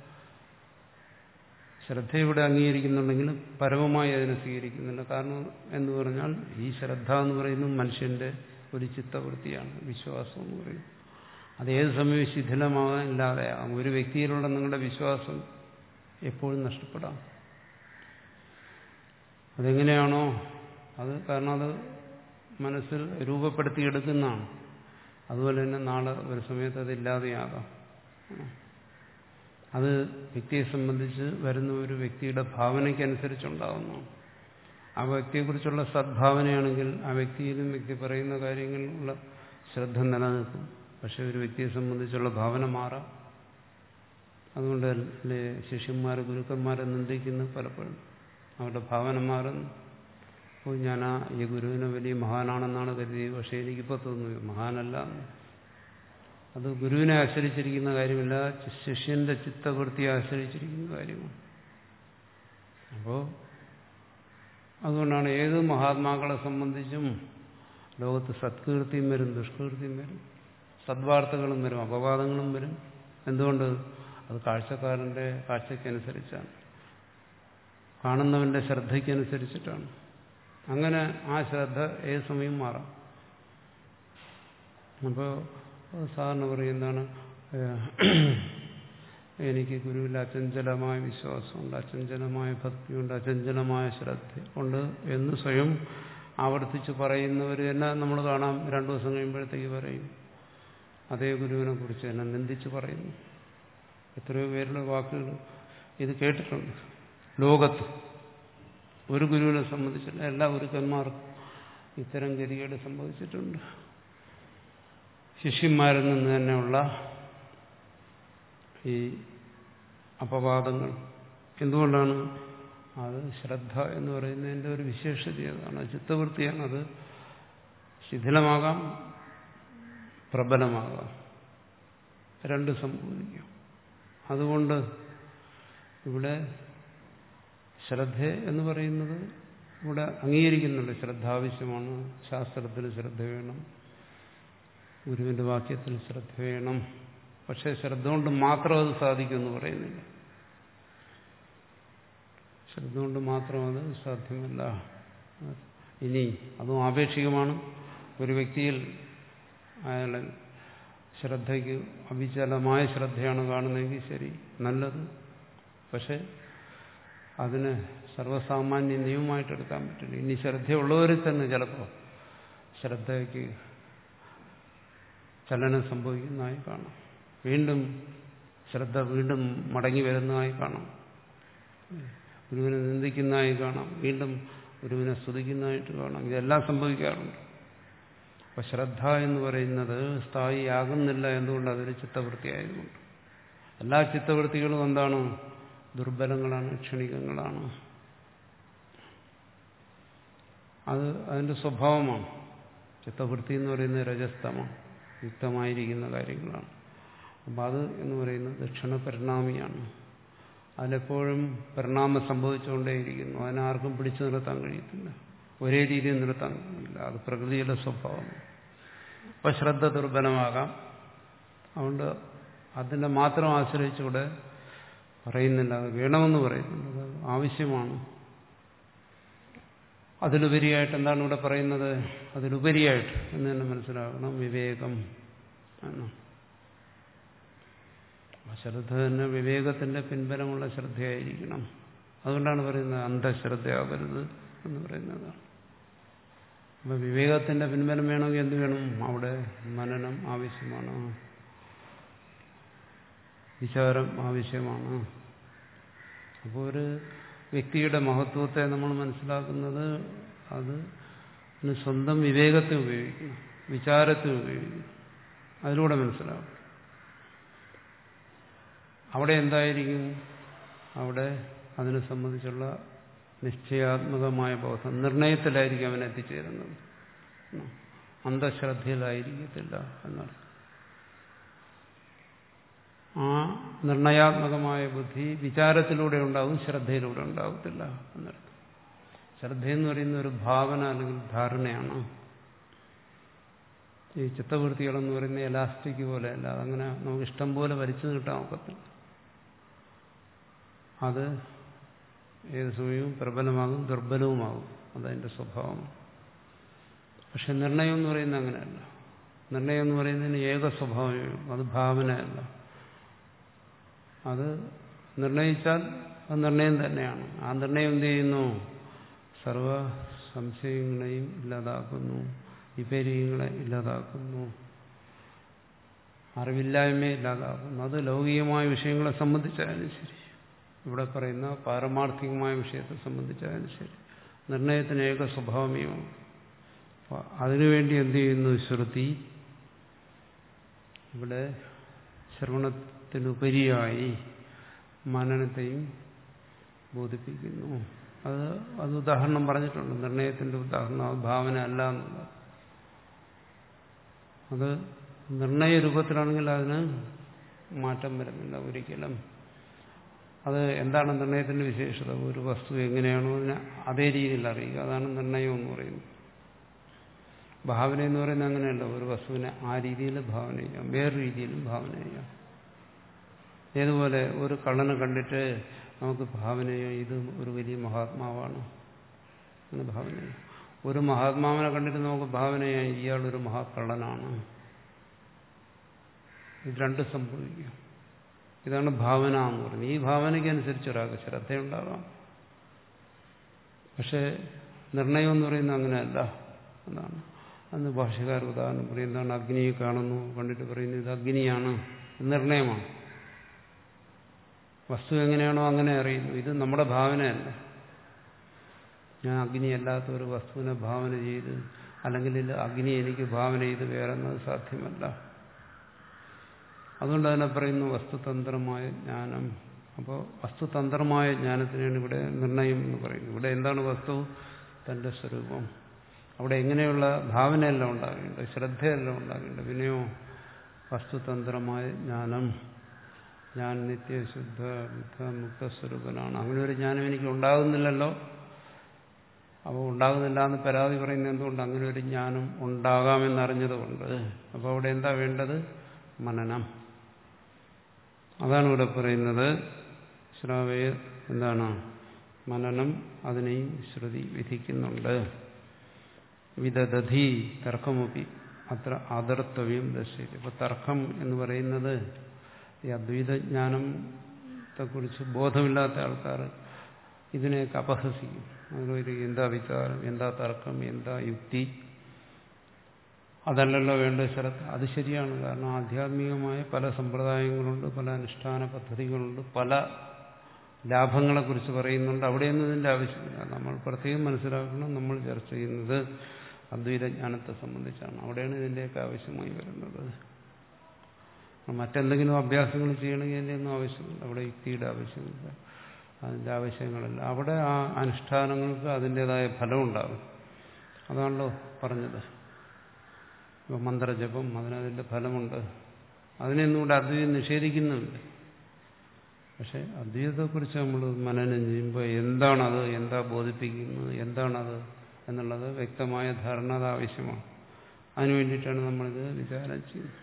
ശ്രദ്ധയുടെ അംഗീകരിക്കുന്നുണ്ടെങ്കിൽ പരമമായി അതിനെ സ്വീകരിക്കുന്നില്ല. കാരണം എന്ന് പറഞ്ഞാൽ ഈ ശ്രദ്ധ എന്ന് പറയുന്നത് മനുഷ്യന്റെ ഒരു ചിത്തവൃത്തിയാണ്. വിശ്വാസം എന്ന് പറയുന്നത് അത് ഏത് സമയവും ശിഥിലമാകാൻ ഇല്ലാതെയാകും. ഒരു വ്യക്തിയിലുള്ള നിങ്ങളുടെ വിശ്വാസം എപ്പോഴും നഷ്ടപ്പെടാം. അതെങ്ങനെയാണോ അത്, കാരണം അത് മനസ്സിൽ രൂപപ്പെടുത്തിയെടുക്കുന്നതാണ്. അതുപോലെ തന്നെ നാളെ ഒരു സമയത്ത് അത് ഇല്ലാതെയാകാം. അത് വ്യക്തിയെ സംബന്ധിച്ച് വരുന്ന ഒരു വ്യക്തിയുടെ ഭാവനയ്ക്കനുസരിച്ചുണ്ടാകുന്നതാണ്. ആ വ്യക്തിയെക്കുറിച്ചുള്ള സദ്ഭാവനയാണെങ്കിൽ ആ വ്യക്തിയിലും വ്യക്തി പറയുന്ന കാര്യങ്ങളിലുള്ള ശ്രദ്ധ നിലനിൽക്കും. പക്ഷെ ഒരു വ്യക്തിയെ സംബന്ധിച്ചുള്ള ഭാവന മാറാം. അതുകൊണ്ട് അല്ലേ ശിഷ്യന്മാർ ഗുരുക്കന്മാരെ നിന്ദിക്കുന്നു പലപ്പോഴും. അവരുടെ ഭാവന മാറുന്നു. അപ്പോൾ ഞാൻ ആ ഈ ഗുരുവിനെ വലിയ മഹാനാണെന്നാണ് കരുതിയത്, പക്ഷേ എനിക്കിപ്പോൾ തോന്നുന്നു മഹാനല്ല. അത് ഗുരുവിനെ ആശ്രയിച്ചിരിക്കുന്ന കാര്യമില്ല, ശിഷ്യന്റെ ചിത്തവൃത്തിയെ ആശ്രയിച്ചിരിക്കുന്ന കാര്യമാണ്. അപ്പോൾ അതുകൊണ്ടാണ് ഏത് മഹാത്മാക്കളെ സംബന്ധിച്ചും ലോകത്ത് സത്കീർത്തിയും വരും, ദുഷ്കീർത്തിയും വരും, സദ്വാർത്തകളും വരും, അപവാദങ്ങളും വരും. എന്തുകൊണ്ട്? അത് കാഴ്ചക്കാരന്റെ കാഴ്ചയ്ക്കനുസരിച്ചാണ്, കാണുന്നവന്റെ ശ്രദ്ധയ്ക്കനുസരിച്ചിട്ടാണ്. അങ്ങനെ ആ ശ്രദ്ധ ഏത് സമയം മാറാം. അപ്പോൾ സാധാരണ പറയുന്നതാണ്, എനിക്ക് ഗുരുവിൽ അചഞ്ചലമായ വിശ്വാസമുണ്ട്, അചഞ്ചലമായ ഭക്തിയുണ്ട്, അചഞ്ചലമായ ശ്രദ്ധയുണ്ട് എന്ന് സ്വയം ആവർത്തിച്ച് പറയുന്നവർ തന്നെ നമ്മൾ കാണാം. രണ്ടു ദിവസം കഴിയുമ്പോഴത്തേക്ക് പറയും അതേ ഗുരുവിനെ കുറിച്ച് തന്നെ നിന്ദിച്ച് പറയുന്നു. എത്രയോ പേരുടെ വാക്കുകൾ ഇത് കേട്ടിട്ടുണ്ട് ലോകത്ത്. ഒരു ഗുരുവിനെ സംബന്ധിച്ചില്ല, എല്ലാ ഗുരുക്കന്മാർക്കും ഇത്തരം ഗതികേട് സംഭവിച്ചിട്ടുണ്ട്. ശിഷ്യന്മാരിൽ നിന്ന് തന്നെയുള്ള ഈ അപവാദങ്ങൾ. എന്തുകൊണ്ടാണ്? അത് ശ്രദ്ധ എന്ന് പറയുന്നതിൻ്റെ ഒരു വിശേഷത അതാണ്, ചിത്തവൃത്തിയാണ്. അത് ശിഥിലമാകാം, പ്രബലമാകാം, രണ്ട് സംഭവിക്കും. അതുകൊണ്ട് ഇവിടെ ശ്രദ്ധ എന്ന് പറയുന്നത് ഇവിടെ അംഗീകരിക്കുന്നുണ്ട്. ശ്രദ്ധ ആവശ്യമാണ്. ശാസ്ത്രത്തിൽ ശ്രദ്ധ വേണം, ഗുരുവിന്റെ വാക്യത്തിൽ ശ്രദ്ധ വേണം. പക്ഷെ ശ്രദ്ധ കൊണ്ട് മാത്രം അത് സാധിക്കുമെന്ന് പറയുന്നില്ല. ശ്രദ്ധ കൊണ്ട് മാത്രം അത് സാധ്യമല്ല. ഇനി അതും ആപേക്ഷികമാണ്. ഒരു വ്യക്തിയിൽ അയാളെ ശ്രദ്ധയ്ക്ക് അവിചലമായ ശ്രദ്ധയാണ് കാണുന്നതെങ്കിൽ ശരി, നല്ലത്. പക്ഷെ അതിന് സർവ്വസാമാന്യ നിയമമായിട്ട് എടുക്കാൻ പറ്റില്ല. ഇനി ശ്രദ്ധയുള്ളവരിൽ തന്നെ ചിലപ്പോൾ ശ്രദ്ധയ്ക്ക് ചലനം സംഭവിക്കുന്നതായി കാണാം. വീണ്ടും ശ്രദ്ധ വീണ്ടും മടങ്ങി വരുന്നതായി കാണാം. ഗുരുവിനെ നിന്ദിക്കുന്നതായി കാണാം, വീണ്ടും ഗുരുവിനെ സ്തുതിക്കുന്നതായിട്ട് കാണാം. ഇതെല്ലാം സംഭവിക്കാറുണ്ട്. അപ്പൊ ശ്രദ്ധ എന്ന് പറയുന്നത് സ്ഥായിയാകുന്നില്ല. എന്തുകൊണ്ട്? അതൊരു ചിത്തവൃത്തി ആയതുകൊണ്ട്. എല്ലാ ചിത്തവൃത്തികളും എന്താണ്? ദുർബലങ്ങളാണ്, ക്ഷണികങ്ങളാണ്. അത് അതിന്റെ സ്വഭാവമാണ്. ചിത്തവൃത്തി എന്ന് പറയുന്നത് രജസ്തമാണ്, യുക്തമായിരിക്കുന്ന കാര്യങ്ങളാണ്. അപ്പം അത് എന്ന് പറയുന്നത് ദക്ഷിണ പരിണാമിയാണ്. അതിലെപ്പോഴും പരിണാമം സംഭവിച്ചുകൊണ്ടേയിരിക്കുന്നു. അതിനാർക്കും പിടിച്ചു നിർത്താൻ കഴിയത്തില്ല, ഒരേ രീതിയിൽ നിർത്താൻ കഴിയില്ല. അത് പ്രകൃതിയുടെ സ്വഭാവം. അപ്പം ശ്രദ്ധ ദുർബലമാകാം. അതുകൊണ്ട് അതിനെ മാത്രം ആശ്രയിച്ചുകൂടെ പറയുന്നില്ല. അത് വേണമെന്ന് പറയുന്നുണ്ട്, അത് ആവശ്യമാണ്. അതിലുപരിയായിട്ട് എന്താണ് ഇവിടെ പറയുന്നത്? അതിലുപരിയായിട്ട് എന്ന് തന്നെ മനസ്സിലാക്കണം, വിവേകം ആണ്. ശ്രദ്ധ തന്നെ വിവേകത്തിന്റെ പിൻബലമുള്ള ശ്രദ്ധയായിരിക്കണം. അതുകൊണ്ടാണ് പറയുന്നത് അന്ധശ്രദ്ധയാകരുത് എന്ന് പറയുന്നത്. അപ്പൊ വിവേകത്തിന്റെ പിൻബലം വേണമെങ്കിൽ എന്ത് വേണം? അവിടെ മനനം ആവശ്യമാണ്, വിചാരം ആവശ്യമാണ്. അപ്പോൾ ഒരു വ്യക്തിയുടെ മഹത്വത്തെ നമ്മൾ മനസ്സിലാക്കുന്നത് അത് സ്വന്തം വിവേകത്തെ ഉപയോഗിക്കണം, വിചാരത്തെ ഉപയോഗിക്കണം, അതിലൂടെ മനസ്സിലാവും. അവിടെ എന്തായിരിക്കും? അവിടെ അതിനെ സംബന്ധിച്ചുള്ള നിശ്ചയാത്മകമായ ബോധം, നിർണയത്തിലായിരിക്കും അവൻ എത്തിച്ചേരുന്നത്, അന്ധശ്രദ്ധയിലായിരിക്കത്തില്ല എന്നർത്ഥം. ആ നിർണയാത്മകമായ ബുദ്ധി വിചാരത്തിലൂടെ ഉണ്ടാവും, ശ്രദ്ധയിലൂടെ ഉണ്ടാവത്തില്ല എന്നർത്ഥം. ശ്രദ്ധയെന്ന് പറയുന്ന ഒരു ഭാവന അല്ലെങ്കിൽ ധാരണയാണ്. ഈ ചിത്തവൃത്തികളെന്ന് പറയുന്ന എലാസ്റ്റിക് പോലെയല്ല, അതങ്ങനെ നമുക്ക് ഇഷ്ടം പോലെ വലിച്ചു നീട്ടാൻ ഒക്കത്തില്ല. അത് ഏത് സമയവും പ്രബലമാകും, ദുർബലവുമാകും. അതതിൻ്റെ സ്വഭാവം. പക്ഷെ നിർണയം എന്ന് പറയുന്നത് അങ്ങനെയല്ല. നിർണയം എന്ന് പറയുന്നതിന് ഏക സ്വഭാവമേ ഉള്ളൂ, അത് ഭാവനയല്ല. അത് നിർണയിച്ചാൽ അത് നിർണയം തന്നെയാണ്. ആ നിർണയം എന്ത് ചെയ്യുന്നു? സർവ സംശയങ്ങളെയും ഇല്ലാതാക്കുന്നു, വിപരീയങ്ങളെ ഇല്ലാതാക്കുന്നു, അറിവില്ലായ്മയെ ഇല്ലാതാക്കുന്നു. അത് ലൗകികമായ വിഷയങ്ങളെ സംബന്ധിച്ചായാലും ശരി, ഇവിടെ പറയുന്ന പാരമാർത്ഥികമായ വിഷയത്തെ സംബന്ധിച്ചായാലും ശരി, നിർണയത്തിന് ഏക സ്വഭാവമേയാണ്. അതിനുവേണ്ടി എന്ത് ചെയ്യുന്നു? ശ്രുതി ഇവിടെ ശ്രവണത്തിനുപരിയായി മനനത്തെയും ബോധിപ്പിക്കുന്നു. അത് അത് ഉദാഹരണം പറഞ്ഞിട്ടുണ്ട്. നിർണയത്തിന്റെ ഉദാഹരണം അത് ഭാവന അല്ല എന്നുള്ളത്. അത് നിർണയ രൂപത്തിലാണെങ്കിൽ അതിന് മാറ്റം വരുന്നില്ല ഒരിക്കലും. അത് എന്താണ് നിർണയത്തിന്റെ വിശേഷത? ഒരു വസ്തു എങ്ങനെയാണോ അതിനെ അതേ രീതിയിൽ അറിയുക, അതാണ് നിർണയം എന്ന് പറയുന്നത്. ഭാവന എന്ന് പറയുന്നത് അങ്ങനെയല്ല. ഒരു വസ്തുവിനെ ആ രീതിയിൽ ഭാവന ചെയ്യാം, വേറെ രീതിയിലും ഭാവന ചെയ്യാം. ഏതുപോലെ ഒരു കള്ളനെ കണ്ടിട്ട് നമുക്ക് ഭാവന ചെയ്യാം, ഇത് ഒരു വലിയ മഹാത്മാവാണ് എന്ന് ഭാവന ചെയ്യാം. ഒരു മഹാത്മാവിനെ കണ്ടിട്ട് നമുക്ക് ഭാവന ചെയ്യാം, ഇയാളൊരു മഹാകള്ളനാണ്. ഇത് രണ്ടും സംഭവിക്കും. ഇതാണ് ഭാവന എന്ന് പറയുന്നത്. ഈ ഭാവനയ്ക്ക് അനുസരിച്ച് ഒരാൾക്ക് ശ്രദ്ധയുണ്ടാകാം. പക്ഷെ നിർണയം എന്ന് പറയുന്നത് അങ്ങനെയല്ല എന്നാണ്. അന്ന് ഭാഷകാർ ഉദാഹരണം പറയും. എന്താണ്? അഗ്നിയെ കാണുന്നു, കണ്ടിട്ട് പറയുന്നു ഇത് അഗ്നിയാണ്, നിർണയമാണ്. വസ്തു എങ്ങനെയാണോ അങ്ങനെ അറിയുന്നു. ഇത് നമ്മുടെ ഭാവനയല്ല. ഞാൻ അഗ്നിയല്ലാത്ത ഒരു വസ്തുവിനെ ഭാവന ചെയ്ത്, അല്ലെങ്കിൽ അഗ്നി എനിക്ക് ഭാവന ചെയ്ത് വേറെന്നത് സാധ്യമല്ല. അതുകൊണ്ട് തന്നെ പറയുന്നു വസ്തുതന്ത്രമായ ജ്ഞാനം. അപ്പോൾ വസ്തുതന്ത്രമായ ജ്ഞാനത്തിനാണ് ഇവിടെ നിർണയം എന്ന് പറയുന്നത്. ഇവിടെ എന്താണ് വസ്തു? തന്റെ സ്വരൂപം. അവിടെ എങ്ങനെയുള്ള ഭാവനയല്ല ഉണ്ടാകേണ്ടത്, ശ്രദ്ധയല്ല ഉണ്ടാകേണ്ടത്. പിന്നെയോ വസ്തുതന്ത്രമായ ജ്ഞാനം. ഞാൻ നിത്യശുദ്ധ ബുദ്ധ മുക്തസ്വരൂപനാണ്. അങ്ങനെ ഒരു ജ്ഞാനം എനിക്ക് ഉണ്ടാകുന്നില്ലല്ലോ. അപ്പോൾ ഉണ്ടാകുന്നില്ല എന്ന് പരാതി പറയുന്നത് എന്തുകൊണ്ട്? അങ്ങനെ ഒരു ജ്ഞാനം ഉണ്ടാകാമെന്നറിഞ്ഞതുകൊണ്ട്. അപ്പോൾ അവിടെ എന്താ വേണ്ടത്? മനനം. അതാണ് ഇവിടെ പറയുന്നത്. ശ്രാവയ എന്താണ്? മനനം. അതിനെയും ശ്രുതി വിധിക്കുന്നുണ്ട്. വിദധി തർക്കമൊപ്പി അത്ര ആദർത്തവ്യം ദർശിക്കും. അപ്പോൾ തർക്കം എന്ന് പറയുന്നത് ഈ അദ്വൈതജ്ഞാനത്തെക്കുറിച്ച് ബോധമില്ലാത്ത ആൾക്കാർ ഇതിനെയൊക്കെ അപഹസിക്കും. അതിനൊരു എന്താ വിചാരം, എന്താ തർക്കം, എന്താ യുക്തി, അതല്ലല്ലോ വേണ്ട ശ്രദ്ധ. അത് ശരിയാണ്. കാരണം ആധ്യാത്മികമായ പല സമ്പ്രദായങ്ങളുണ്ട്, പല അനുഷ്ഠാന പദ്ധതികളുണ്ട്, പല ലാഭങ്ങളെക്കുറിച്ച് പറയുന്നുണ്ട്. അവിടെയൊന്നും ഇതിൻ്റെ ആവശ്യമില്ല. നമ്മൾ പ്രത്യേകം മനസ്സിലാക്കണം, നമ്മൾ ചർച്ച ചെയ്യുന്നത് അദ്വൈതജ്ഞാനത്തെ സംബന്ധിച്ചാണ്. അവിടെയാണ് ഇതിൻ്റെയൊക്കെ ആവശ്യമായി വരുന്നത്. മറ്റെന്തെങ്കിലും അഭ്യാസങ്ങൾ ചെയ്യണമെങ്കിൽ അതിൻ്റെ ഒന്നും ആവശ്യമില്ല. അവിടെ യുക്തിയുടെ ആവശ്യമില്ല, അതിൻ്റെ ആവശ്യങ്ങളില്ല. അവിടെ ആ അനുഷ്ഠാനങ്ങൾക്ക് അതിൻ്റെതായ ഫലമുണ്ടാകും. അതാണല്ലോ പറഞ്ഞത്. ഇപ്പം മന്ത്രജപം അതിനതിൻ്റെ ഫലമുണ്ട്. അതിനെയൊന്നും കൂടെ അദ്വൈതം നിഷേധിക്കുന്നുമില്ല. പക്ഷെ അദ്വൈതത്തെക്കുറിച്ച് നമ്മൾ മനനം ചെയ്യുമ്പോൾ എന്താണത്, എന്താ ബോധിപ്പിക്കുന്നത്, എന്താണത് എന്നുള്ളത് വ്യക്തമായ ധാരണ അത് ആവശ്യമാണ്. അതിനു വേണ്ടിയിട്ടാണ് നമ്മളിത് വിചാരം ചെയ്യുന്നത്.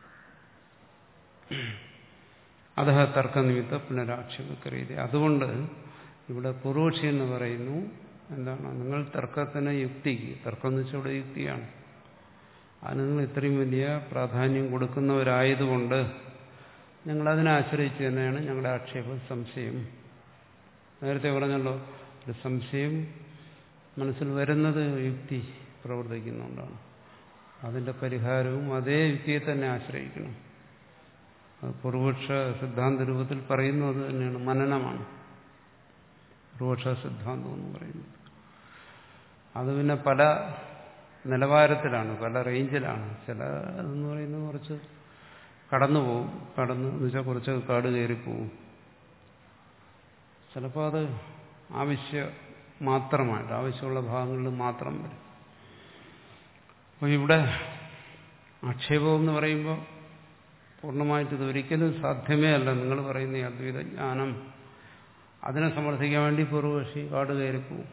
അതഹ തർക്കനിമിത്ത പുനരാക്ഷേപക്രിയത. അതുകൊണ്ട് ഇവിടെ പൂർവക്ഷി എന്ന് പറയുന്നു എന്താണ്, നിങ്ങൾ തർക്കത്തിന് യുക്തിക്ക്, തർക്കം എന്ന് വെച്ചാൽ ഇവിടെ യുക്തിയാണ്, അതിന് നിങ്ങൾ ഇത്രയും വലിയ പ്രാധാന്യം കൊടുക്കുന്നവരായതുകൊണ്ട് ഞങ്ങൾ അതിനെ ആശ്രയിച്ച് തന്നെയാണ് ഞങ്ങളുടെ ആക്ഷേപം, സംശയം. നേരത്തെ പറഞ്ഞല്ലോ, ഒരു സംശയം മനസ്സിൽ വരുന്നത് യുക്തി പ്രവർത്തിക്കുന്നുകൊണ്ടാണ്. അതിന്റെ പരിഹാരവും അതേ യുക്തിയെ തന്നെ ആശ്രയിക്കണം. പൂർവപക്ഷ സിദ്ധാന്ത രൂപത്തിൽ പറയുന്നത് തന്നെയാണ്, മനനമാണ് പൂർവപക്ഷ സിദ്ധാന്തം എന്ന് പറയുന്നത്. അത് പിന്നെ പല നിലവാരത്തിലാണ്, പല റേഞ്ചിലാണ്. ചില എന്ന് പറയുന്നത് കുറച്ച് കടന്നു പോവും, കടന്നു എന്ന് വെച്ചാൽ കുറച്ച് കാട് കയറിപ്പോവും. ചിലപ്പോൾ അത് ആവശ്യ മാത്രമായിട്ട്, ആവശ്യമുള്ള ഭാഗങ്ങളിൽ മാത്രം വരും. അപ്പോൾ ഇവിടെ ആക്ഷേപം എന്ന് പറയുമ്പോൾ പൂർണ്ണമായിട്ട് ഇത് ഒരിക്കലും സാധ്യമേ അല്ല. നിങ്ങൾ പറയുന്ന ഈ അദ്വൈത ജ്ഞാനം, അതിനെ സമർത്ഥിക്കാൻ വേണ്ടി പൂർവപക്ഷി കാട് കയറിപ്പോവും.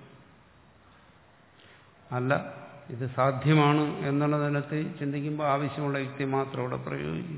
അല്ല, ഇത് സാധ്യമാണ് എന്നുള്ള തലത്തിൽ ചിന്തിക്കുമ്പോൾ ആവശ്യമുള്ള യുക്തി മാത്രം ഇവിടെ പ്രയോഗിക്കും.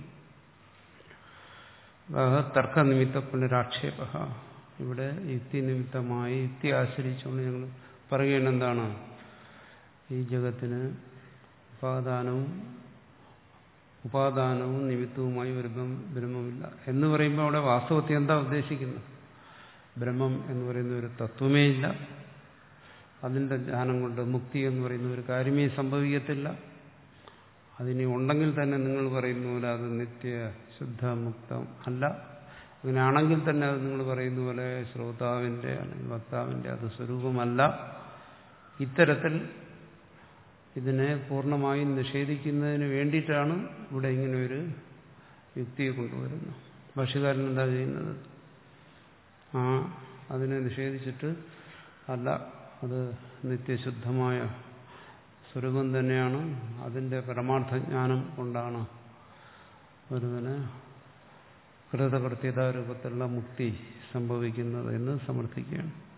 തർക്കനിമിത്ത പുനരാക്ഷേപ. ഇവിടെ യുക്തി നിമിത്തമായി യുക്തി ആശ്രയിച്ചുകൊണ്ട് ഞങ്ങൾ പറയുകയാണ് എന്താണ്, ഈ ജഗത്തിന് ഉപാദാനവും ഉപാദാനവും നിമിത്തവുമായി ഒരു ബ്രഹ്മമില്ല എന്ന് പറയുമ്പോൾ അവിടെ വാസ്തവത്തിൽ എന്താ ഉദ്ദേശിക്കുന്നത്? ബ്രഹ്മം എന്ന് പറയുന്ന ഒരു തത്വമേ ഇല്ല, അതിൻ്റെ ജ്ഞാനം കൊണ്ട് മുക്തി എന്ന് പറയുന്ന ഒരു കാര്യമേ സംഭവിക്കത്തില്ല. അതിനി ഉണ്ടെങ്കിൽ തന്നെ നിങ്ങൾ പറയുന്ന പോലെ അത് നിത്യ ശുദ്ധ മുക്തം അല്ല. അങ്ങനെയാണെങ്കിൽ തന്നെ അത് നിങ്ങൾ പറയുന്ന പോലെ ശ്രോതാവിൻ്റെ അല്ലെങ്കിൽ വക്താവിൻ്റെ അത് സ്വരൂപമല്ല. ഇത്തരത്തിൽ ഇതിനെ പൂർണ്ണമായും നിഷേധിക്കുന്നതിന് വേണ്ടിയിട്ടാണ് ഇവിടെ ഇങ്ങനെ ഒരു യുക്തിയെ കൊണ്ടുവരുന്നത്. ഭാഷ്യകാരൻ എന്താ ചെയ്യുന്നത്? ആ അതിനെ നിഷേധിച്ചിട്ട് അല്ല, അത് നിത്യശുദ്ധമായ സ്വരൂപം തന്നെയാണ്, അതിൻ്റെ പരമാർത്ഥജ്ഞാനം കൊണ്ടാണ് ഒരുവന് കൃതകൃത്യതാരൂപത്തിലുള്ള മുക്തി സംഭവിക്കുന്നത് എന്ന് സമർത്ഥിക്കുകയാണ്.